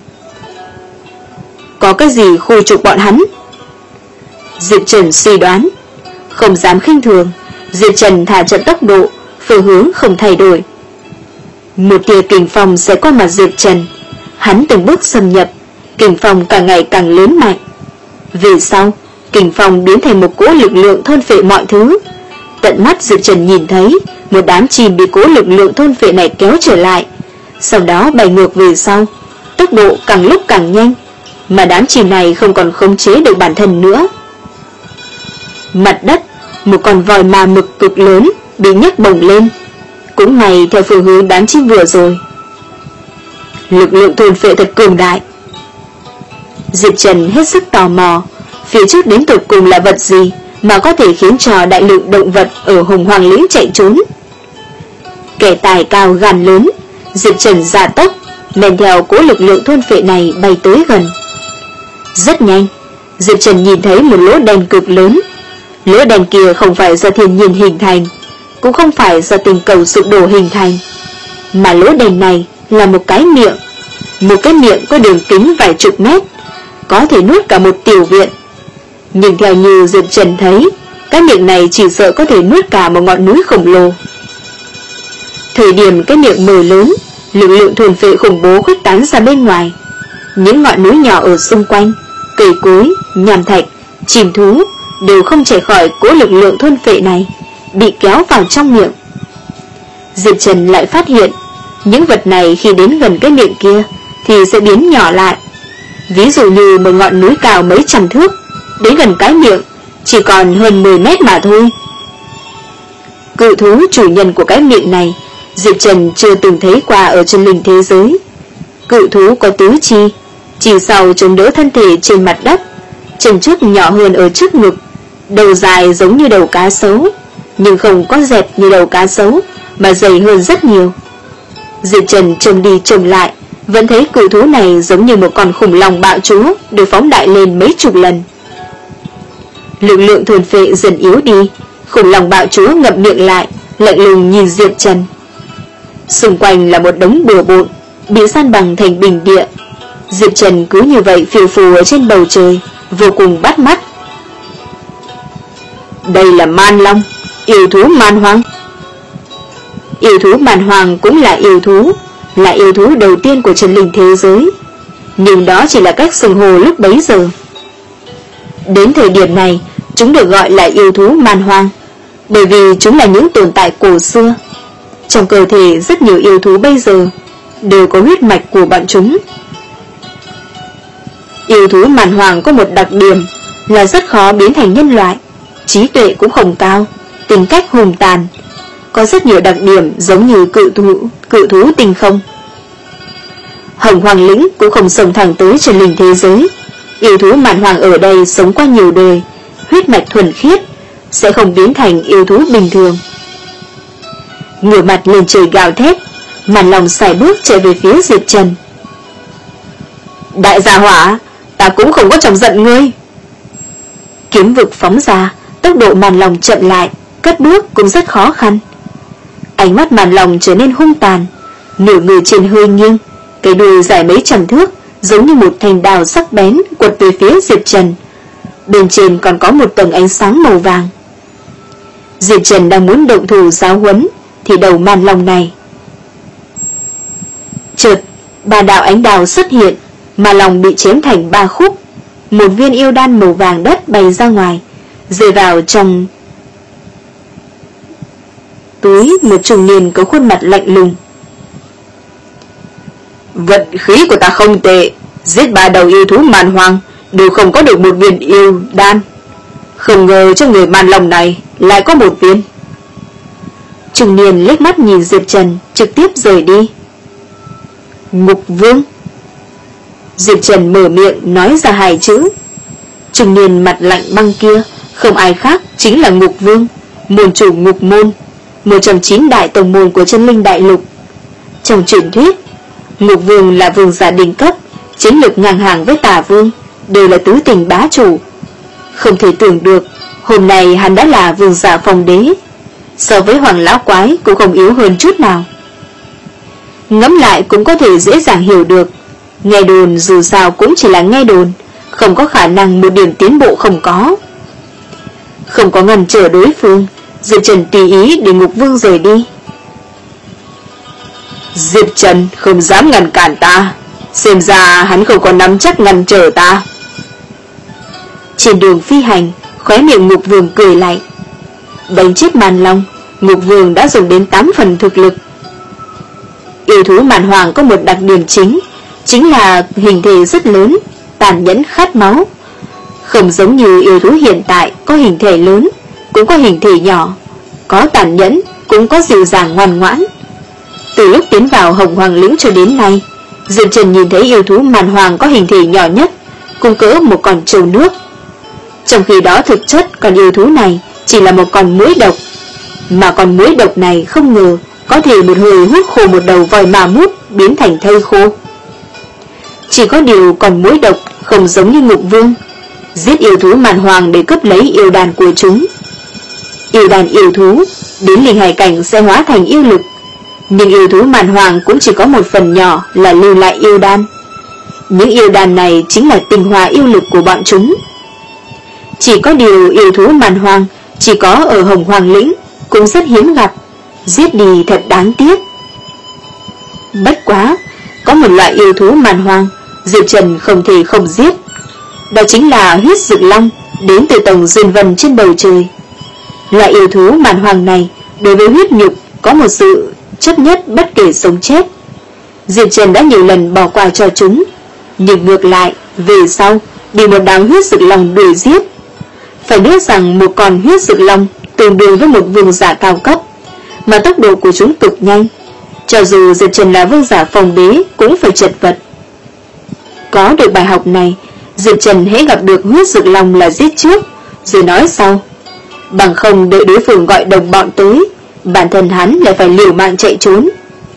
Có cái gì khu trục bọn hắn? Diệp Trần suy đoán. Không dám khinh thường, Diệp Trần thả chậm tốc độ, phương hướng không thay đổi. Một tia kình phong sẽ qua mặt Diệp Trần. Hắn từng bước xâm nhập, kình phong càng ngày càng lớn mạnh. Về sau, kình phong biến thành một cỗ lực lượng thôn phệ mọi thứ. Tận mắt Diệp Trần nhìn thấy một đám chim bị cỗ lực lượng thôn phệ này kéo trở lại, sau đó bay ngược về sau, tốc độ càng lúc càng nhanh, mà đám chim này không còn khống chế được bản thân nữa. Mặt đất, một con vòi ma mực cực lớn bị nhấc bổng lên, cũng ngay theo phương hướng đám chim vừa rồi. Lực lượng thôn phệ thật cường đại. Diệp Trần hết sức tò mò, phía trước đến tột cùng là vật gì mà có thể khiến cho đại lượng động vật ở Hồng Hoàng Lĩnh chạy trốn. Kẻ tài cao gan lớn, Diệp Trần gia tốc, men theo cỗ lực lượng thôn phệ này bay tới gần. Rất nhanh, Diệp Trần nhìn thấy một lỗ đen cực lớn. Lỗ đen kia không phải do thiên nhiên hình thành, cũng không phải do tình cầu sụp đổ hình thành, mà lỗ đen này là một cái miệng. Một cái miệng có đường kính vài chục mét, có thể nuốt cả một tiểu viện. Nhưng theo như Diệp Trần thấy, cái miệng này chỉ sợ có thể nuốt cả một ngọn núi khổng lồ. Thời điểm cái miệng mở lớn, lực lượng thôn phệ khủng bố khuếch tán ra bên ngoài. Những ngọn núi nhỏ ở xung quanh, cây cối, nham thạch, chim thú đều không chạy khỏi cỗ lực lượng thôn phệ này, bị kéo vào trong miệng. Diệp Trần lại phát hiện, những vật này khi đến gần cái miệng kia thì sẽ biến nhỏ lại. Ví dụ như một ngọn núi cao mấy trăm thước, đến gần cái miệng chỉ còn hơn mười mét mà thôi. Cự thú chủ nhân của cái miệng này, Diệp Trần chưa từng thấy qua ở chân linh thế giới. Cự thú có tứ chi, chỉ sau chống đỡ thân thể trên mặt đất, chân trước nhỏ hơn ở trước ngực, đầu dài giống như đầu cá sấu, nhưng không có dẹp như đầu cá sấu, mà dày hơn rất nhiều. Diệp Trần trông đi trông lại, vẫn thấy cự thú này giống như một con khủng long bạo chúa, được phóng đại lên mấy chục lần. Lực lượng thôn phệ dần yếu đi, khủng long bạo chúa ngậm miệng lại, lạnh lùng nhìn Diệp Trần. Xung quanh là một đống bừa bộn, bị san bằng thành bình địa. Diệp Trần cứ như vậy phiêu phù ở trên bầu trời, vô cùng bắt mắt. Đây là man long, yêu thú man hoang. Yêu thú man hoang cũng là yêu thú, là yêu thú đầu tiên của chân linh thế giới, nhưng đó chỉ là cách xưng hô lúc bấy giờ. Đến thời điểm này, chúng được gọi là yêu thú man hoang, bởi vì chúng là những tồn tại cổ xưa. Trong cơ thể rất nhiều yêu thú bây giờ đều có huyết mạch của bọn chúng. Yêu thú man hoang có một đặc điểm là rất khó biến thành nhân loại, trí tuệ cũng không cao, tính cách hùng tàn, có rất nhiều đặc điểm giống như cự thú, cự thú tinh không. Hồng Hoàng Lĩnh cũng không sống thẳng tới chân linh thế giới. Yêu thú man hoang ở đây sống qua nhiều đời, huyết mạch thuần khiết, sẽ không biến thành yêu thú bình thường. Ngửa mặt lên trời gào thét, Man Long xài bước chạy về phía Diệp Trần. Đại gia hỏa, ta cũng không có chồng giận ngươi. Kiếm vực phóng ra, tốc độ Man Long chậm lại, cất bước cũng rất khó khăn. Ánh mắt Man Long trở nên hung tàn, nửa người trên hơi nghiêng, cái đuôi dài mấy trăm thước giống như một thanh đao sắc bén quật về phía Diệp Trần. Bên trên còn có một tầng ánh sáng màu vàng. Diệp Trần đang muốn động thủ giáo huấn thì đầu màn lòng này chợt ba đạo ánh đào xuất hiện, mà lòng bị chém thành ba khúc. Một viên yêu đan màu vàng đất bay ra ngoài, rơi vào trong túi một trung niên có khuôn mặt lạnh lùng. Vận khí của ta không tệ, giết ba đầu yêu thú màn hoàng đều không có được một viên yêu đan. Không ngờ trong người màn lòng này lại có một viên. Trung niên liếc mắt nhìn Diệp Trần, trực tiếp rời đi. Ngục Vương. Diệp Trần mở miệng nói ra hai chữ. Trung niên mặt lạnh băng kia không ai khác chính là Ngục Vương, môn chủ Ngục Môn, một trong chín đại tông môn của Chân Linh Đại Lục. Trong truyền thuyết, Ngục Vương là vương giả đỉnh cấp, chiến lực ngang hàng với Tà Vương, đều là tứ tình bá chủ. Không thể tưởng được hôm nay hắn đã là vương giả phong đế, so với Hoàng lão quái cũng không yếu hơn chút nào. Ngẫm lại cũng có thể dễ dàng hiểu được, nghe đồn dù sao cũng chỉ là nghe đồn, không có khả năng một điểm tiến bộ không có. Không có ngăn trở đối phương, Diệp Trần tùy ý để Ngục Vương rời đi. Diệp Trần không dám ngăn cản ta, xem ra hắn không có nắm chắc ngăn trở ta. Trên đường phi hành, khóe miệng Ngục Vương cười lạnh. Đánh chết màn long, Ngục Vương đã dùng đến tám phần thực lực. Yêu thú màn hoàng có một đặc điểm chính, chính là hình thể rất lớn, tàn nhẫn khát máu. Không giống như yêu thú hiện tại có hình thể lớn, cũng có hình thể nhỏ, có tàn nhẫn, cũng có dịu dàng ngoan ngoãn. Từ lúc tiến vào Hồng Hoàng Lĩnh cho đến nay, Diệp Trần nhìn thấy yêu thú màn hoàng có hình thể nhỏ nhất, cùng cỡ một con trâu nước. Trong khi đó thực chất con yêu thú này chỉ là một con muỗi độc, mà con muỗi độc này không ngờ có thể một hơi hút khô một đầu voi ma mút biến thành thây khô. Chỉ có điều con muỗi độc không giống như Ngục Vương, giết yêu thú màn hoàng để cướp lấy yêu đàn của chúng. Yêu đàn yêu thú đến linh hải cảnh sẽ hóa thành yêu lực, nhưng yêu thú màn hoàng cũng chỉ có một phần nhỏ là lưu lại yêu đan. Những yêu đan này chính là tinh hoa yêu lực của bọn chúng. Chỉ có điều yêu thú màn hoàng chỉ có ở Hồng Hoàng Lĩnh, cũng rất hiếm gặp, giết đi thật đáng tiếc. Bất quá, có một loại yêu thú màn hoàng Diệp Trần không thể không giết, đó chính là huyết dực long, đến từ tầng duyên vân trên bầu trời. Loại yêu thú màn hoàng này đối với huyết nhục có một sự chấp nhất bất kể sống chết. Diệp Trần đã nhiều lần bỏ qua cho chúng, nhưng ngược lại về sau bị một đám huyết dực long đuổi giết. Phải biết rằng một con huyết dực long tương đương với một vương giả cao cấp, mà tốc độ của chúng cực nhanh, cho dù Diệp Trần là vương giả phong đế cũng phải chật vật. Có được bài học này, Diệp Trần hễ gặp được huyết dực long là giết trước rồi nói sau, bằng không đợi đối phương gọi đồng bọn tới, bản thân hắn lại phải liều mạng chạy trốn.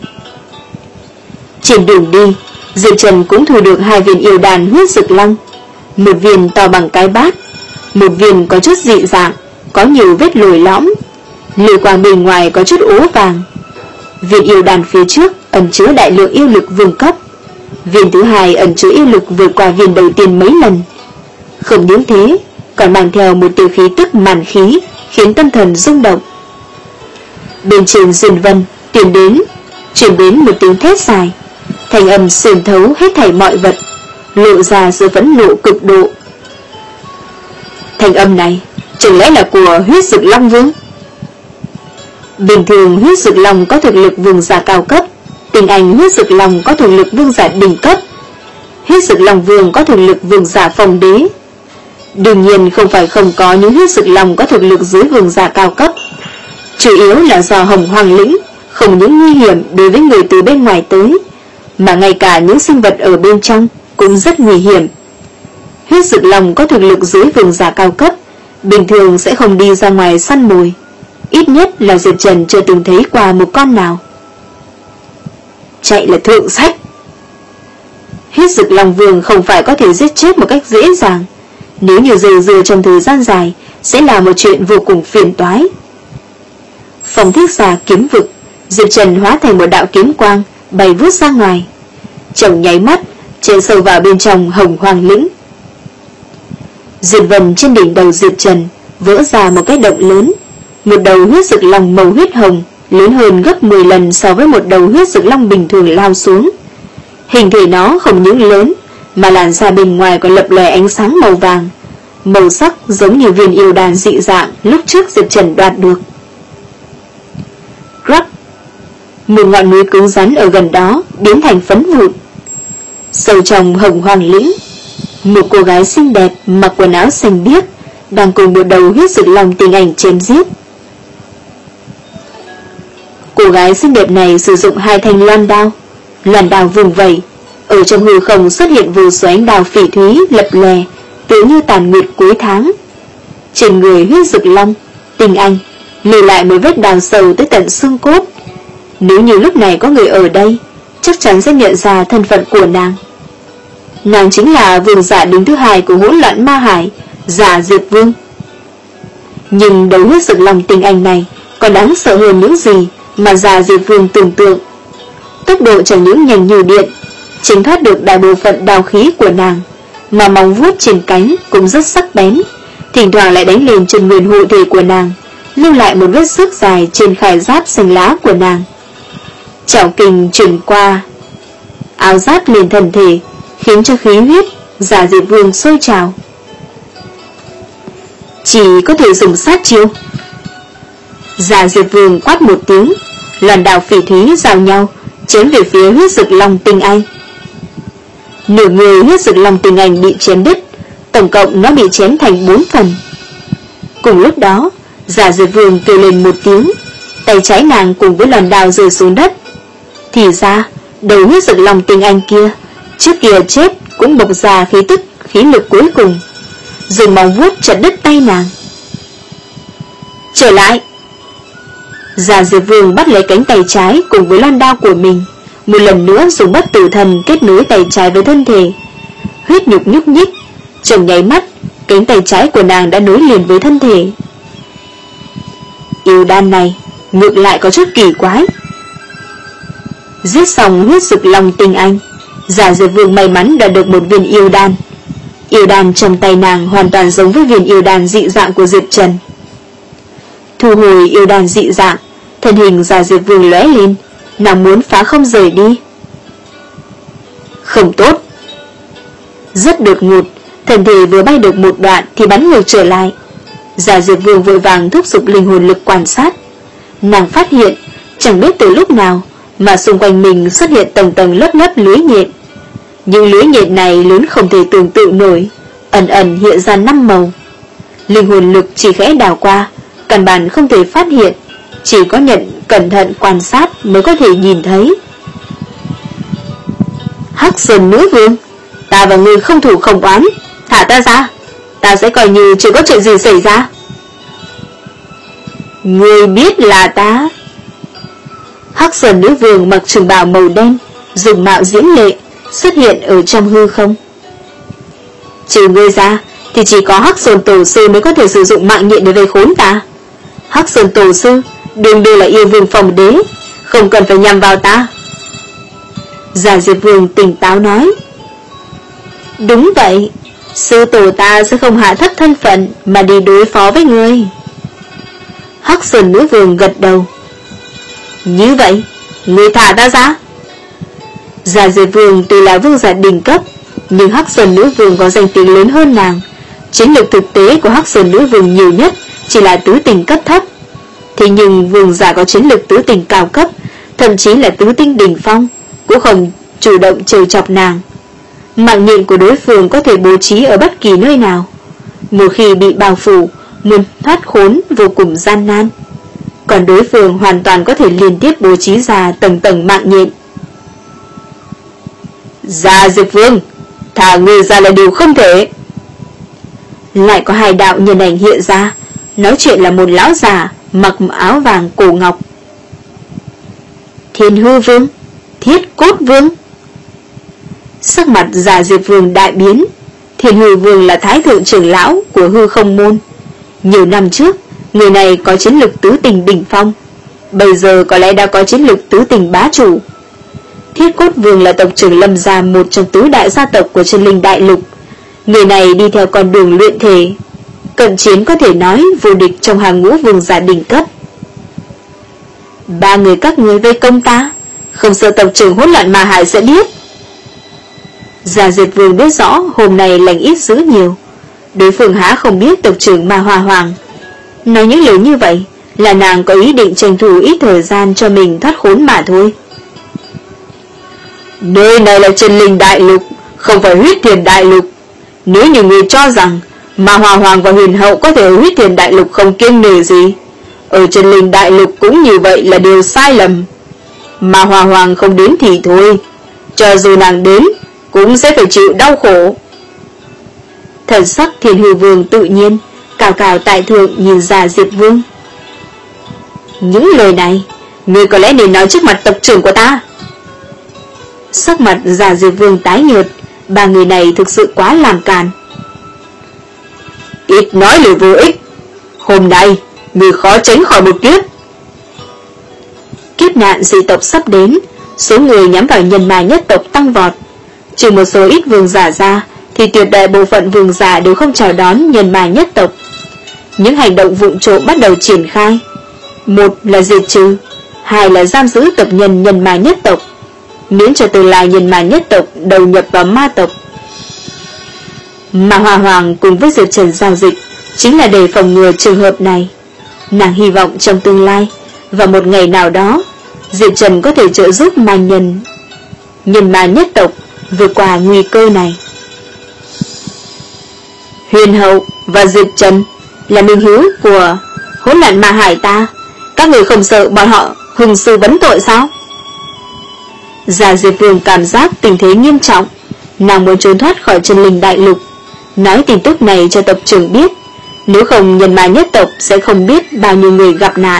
Trên đường đi, Diệp Trần cũng thu được hai viên yêu đàn huyết dực long, một viên to bằng cái bát, một viên có chút dị dạng, có nhiều vết lồi lõm, lưu quang bên ngoài có chút ố vàng. Viên yêu đàn phía trước ẩn chứa đại lượng yêu lực vương cấp, viên thứ hai ẩn chứa yêu lực vượt qua viên đầu tiên mấy lần. Không những thế, còn mang theo một tia khí tức màn khí, khiến tâm thần rung động. Bên trên duyên vân truyền đến truyền đến một tiếng thét dài, thanh âm xuyên thấu hết thảy mọi vật, lộ ra sự phẫn nộ cực độ. Thanh âm này chẳng lẽ là của huyết dực long vương? Bình thường huyết dực long có thực lực vương giả cao cấp, tinh anh huyết dực long có thực lực vương giả đỉnh cấp, huyết dực long vương có thực lực vương giả phong đế. Đương nhiên không phải không có những huyết dực long có thực lực dưới vương giả cao cấp, chủ yếu là do Hồng Hoàng Lĩnh không những nguy hiểm đối với người từ bên ngoài tới, mà ngay cả những sinh vật ở bên trong cũng rất nguy hiểm. Huyết dực long có thực lực dưới vương giả cao cấp, bình thường sẽ không đi ra ngoài săn mồi, ít nhất là Diệp Trần chưa từng thấy qua một con nào. Chạy là thượng sách. Huyết dực long vương không phải có thể giết chết một cách dễ dàng, nếu như dày dừa trong thời gian dài sẽ là một chuyện vô cùng phiền toái. Phong thiết xà kiếm vực, Diệp Trần hóa thành một đạo kiếm quang bay vút ra ngoài. Trong nháy mắt, chạy sâu vào bên trong Hồng Hoang lĩnh. Diệt vân trên đỉnh đầu Diệp Trần vỡ ra một cái động lớn, một đầu huyết dực long màu huyết hồng lớn hơn gấp mười lần so với một đầu huyết dực long bình thường lao xuống. Hình thể nó không những lớn mà làn da bên ngoài còn lập lòe ánh sáng màu vàng, màu sắc giống như viên yêu đan dị dạng lúc trước Diệp Trần đoạt được. Rắc, một ngọn núi cứng rắn ở gần đó biến thành phấn vụn. Sâu trong Hồng Hoang lĩnh, một cô gái xinh đẹp mặc quần áo xanh biếc đang cùng một đầu huyết dực long tình ảnh chém giết. Cô gái xinh đẹp này sử dụng hai thanh loan đao, loan đao vùng vẩy, ở trong hư không xuất hiện vô số ánh đao phỉ thúy lập lòe, tựa như tàn nguyệt cuối tháng. Trên người huyết dực long tình anh lưu lại một vết đào sâu tới tận xương cốt. Nếu như lúc này có người ở đây, chắc chắn sẽ nhận ra thân phận của nàng. Nàng chính là vương giả đứng thứ hai của hỗn loạn ma hải, Giả Diệp Vương. Nhưng đấu huyết dực long tình anh này còn đáng sợ hơn những gì mà Giả Diệp Vương tưởng tượng. Tốc độ chẳng những nhanh như điện, tránh thoát được đại bộ phận đao khí của nàng, mà móng vuốt trên cánh cũng rất sắc bén, thỉnh thoảng lại đánh lên chân nguyên hộ thể của nàng, lưu lại một vết xước dài trên khải giáp xanh lá của nàng. Chảo kình chuyển qua áo giáp lên thân thể, khiến cho khí huyết Giả Diệp Vương sôi trào. Chỉ có thể dùng sát chiêu. Giả Diệp Vương quát một tiếng, loan đao phỉ thúy giao nhau chém về phía huyết dực long tinh anh. Nửa người huyết dực long tinh anh bị chém đứt, tổng cộng nó bị chém thành bốn phần. Cùng lúc đó, Giả Diệp Vương kêu lên một tiếng, tay trái nàng cùng với loan đao rơi xuống đất. Thì ra, đầu huyết dực long tinh anh kia trước kia chết cũng bộc ra khí tức khí lực cuối cùng, dùng móng vuốt chặt đứt tay nàng. Trở lại. Giả Diệp Vương bắt lấy cánh tay trái cùng với loan đao của mình, một lần nữa dùng bất tử thần kết nối tay trái với thân thể. Huyết nhục nhúc nhích, trong nháy mắt, cánh tay trái của nàng đã nối liền với thân thể. Yêu đan này ngược lại có chút kỳ quái. Giết xong huyết dực long tinh anh, Giả Diệp Vương may mắn đã được một viên yêu đan. Yêu đan trong tay nàng hoàn toàn giống với viên yêu đan dị dạng của Diệp Trần. Thu hồi yêu đan dị dạng, thân hình Giả Diệp Vương lóe lên, nàng muốn phá không rời đi. Không tốt. Rất đột ngột, thân thể vừa bay được một đoạn thì bắn ngược trở lại. Giả Diệp Vương vội vàng thúc giục linh hồn lực quan sát. Nàng phát hiện, chẳng biết từ lúc nào mà xung quanh mình xuất hiện tầng tầng lớp lớp lưới nhện. Nhưng lưới nhện này lớn không thể tưởng tượng nổi, ẩn ẩn hiện ra năm màu. Linh hồn lực chỉ khẽ đảo qua, căn bản không thể phát hiện, chỉ có nhận cẩn thận quan sát mới có thể nhìn thấy. Hắc Sơn Nữ Vương, ta và ngươi không thủ không oán, thả ta ra, ta sẽ coi như chưa có chuyện gì xảy ra. Ngươi biết là ta? Hắc Sơn Nữ Vương mặc trường bào màu đen, dùng mạo diễm lệ, xuất hiện ở trong hư không. Trừ ngươi ra thì chỉ có Hắc Sơn Tổ Sư mới có thể sử dụng mạng nhện để vây khốn ta. Hắc Sơn Tổ Sư đương đương là yêu vương phòng đế, không cần phải nhằm vào ta. Giả Diệp Vương tỉnh táo nói. Đúng vậy, sư tổ ta sẽ không hạ thấp thân phận mà đi đối phó với ngươi. Hắc Sơn Nữ Vương gật đầu. Như vậy, ngươi thả ta ra. Giả Diệp Vương tuy là vương giả đỉnh cấp, nhưng Hắc Sơn Nữ Vương có danh tiếng lớn hơn nàng. Chiến lược thực tế của Hắc Sơn Nữ Vương nhiều nhất chỉ là tứ tình cấp thấp. Thế nhưng vương giả có chiến lược tứ tình cao cấp, thậm chí là tứ tinh đỉnh phong, cũng không chủ động trêu chọc nàng. Mạng nhện của đối phương có thể bố trí ở bất kỳ nơi nào. Một khi bị bao phủ, muốn thoát khốn vô cùng gian nan. Còn đối phương hoàn toàn có thể liên tiếp bố trí ra tầng tầng mạng nhện. Giả Diệp Vương, thả người ra là điều không thể. Lại có hai đạo nhân ảnh hiện ra, nói chuyện là một lão già mặc áo vàng cổ ngọc. Thiên Hư Vương, Thiết Cốt Vương. Sắc mặt Giả Diệp Vương đại biến. Thiên Hư Vương là thái thượng trưởng lão của Hư Không Môn. Nhiều năm trước, người này có chiến lực tứ tình đỉnh phong, bây giờ có lẽ đã có chiến lực tứ tình bá chủ. Thiết Cốt Vương là tộc trưởng Lâm gia, một trong tứ đại gia tộc của Chân Linh Đại Lục. Người này đi theo con đường luyện thể, cận chiến có thể nói vô địch trong hàng ngũ vương giả đỉnh cấp. Ba người các người vây công ta, không sợ tộc trưởng Hỗn Loạn Ma Hải sẽ biết. Giả Diệt Vương biết rõ hôm nay lành ít dữ nhiều, đối phương há không biết tộc trưởng Ma Hoa Hoàng. Nói những lời như vậy là nàng có ý định tranh thủ ít thời gian cho mình thoát khốn mà thôi. Nơi này là Chân Linh Đại Lục, không phải Huyết Thiền Đại Lục. Nếu như người cho rằng Ma Hoa Hoàng và Huyền Hậu có thể ở Huyết Thiền Đại Lục không kiêng nể gì, ở Chân Linh Đại Lục cũng như vậy là điều sai lầm. Ma Hoa Hoàng không đến thì thôi, cho dù nàng đến cũng sẽ phải chịu đau khổ. Thần sắc Thiên Hư Vương tự nhiên, cào cào tại thượng nhìn Giả Diệt Vương. Những lời này, ngươi có lẽ nên nói trước mặt tộc trưởng của ta. Sắc mặt Giả Diệt Vương tái nhợt, ba người này thực sự quá làm càn. Ít nói lời vô ích, hôm nay người khó tránh khỏi một kiếp. Kiếp nạn dị tộc sắp đến, số người nhắm vào Nhân Ma nhất tộc tăng vọt. Trừ một số ít vương giả ra, thì tuyệt đại bộ phận vương giả đều không chào đón Nhân Ma nhất tộc. Những hành động vụng trộm bắt đầu triển khai. Một là diệt trừ, hai là giam giữ tộc nhân Nhân Ma nhất tộc, miễn cho tương lai Nhân Ma nhất tộc đầu nhập vào ma tộc. Mà Hoa Hoàng cùng với Diệp Trần giao dịch chính là để phòng ngừa trường hợp này. Nàng hy vọng trong tương lai, vào một ngày nào đó, Diệp Trần có thể trợ giúp ma nhân Nhân Ma nhất tộc vượt qua nguy cơ này. Huyền Hậu và Diệp Trần là minh hữu của Hỗn Loạn Ma Hải ta, các người không sợ bọn họ hưng sư vấn tội sao? Giả Diệp Vương cảm giác tình thế nghiêm trọng, nàng muốn trốn thoát khỏi Chân Linh Đại Lục, nói tin tức này cho tộc trưởng biết, nếu không Nhân Ma nhất tộc sẽ không biết bao nhiêu người gặp nạn.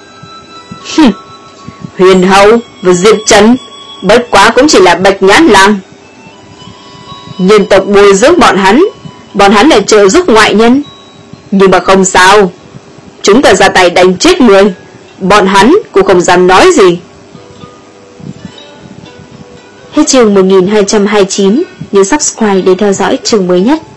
Huyền Hậu và Diệp Trần bất quá cũng chỉ là bạch nhãn lang. Nhân tộc bồi dưỡng bọn hắn, bọn hắn lại trợ giúp ngoại nhân. Nhưng mà không sao, chúng ta ra tay đánh chết người, bọn hắn cũng không dám nói gì. Hết chương một nghìn hai trăm hai mươi chín, nhớ subscribe để theo dõi chương mới nhất.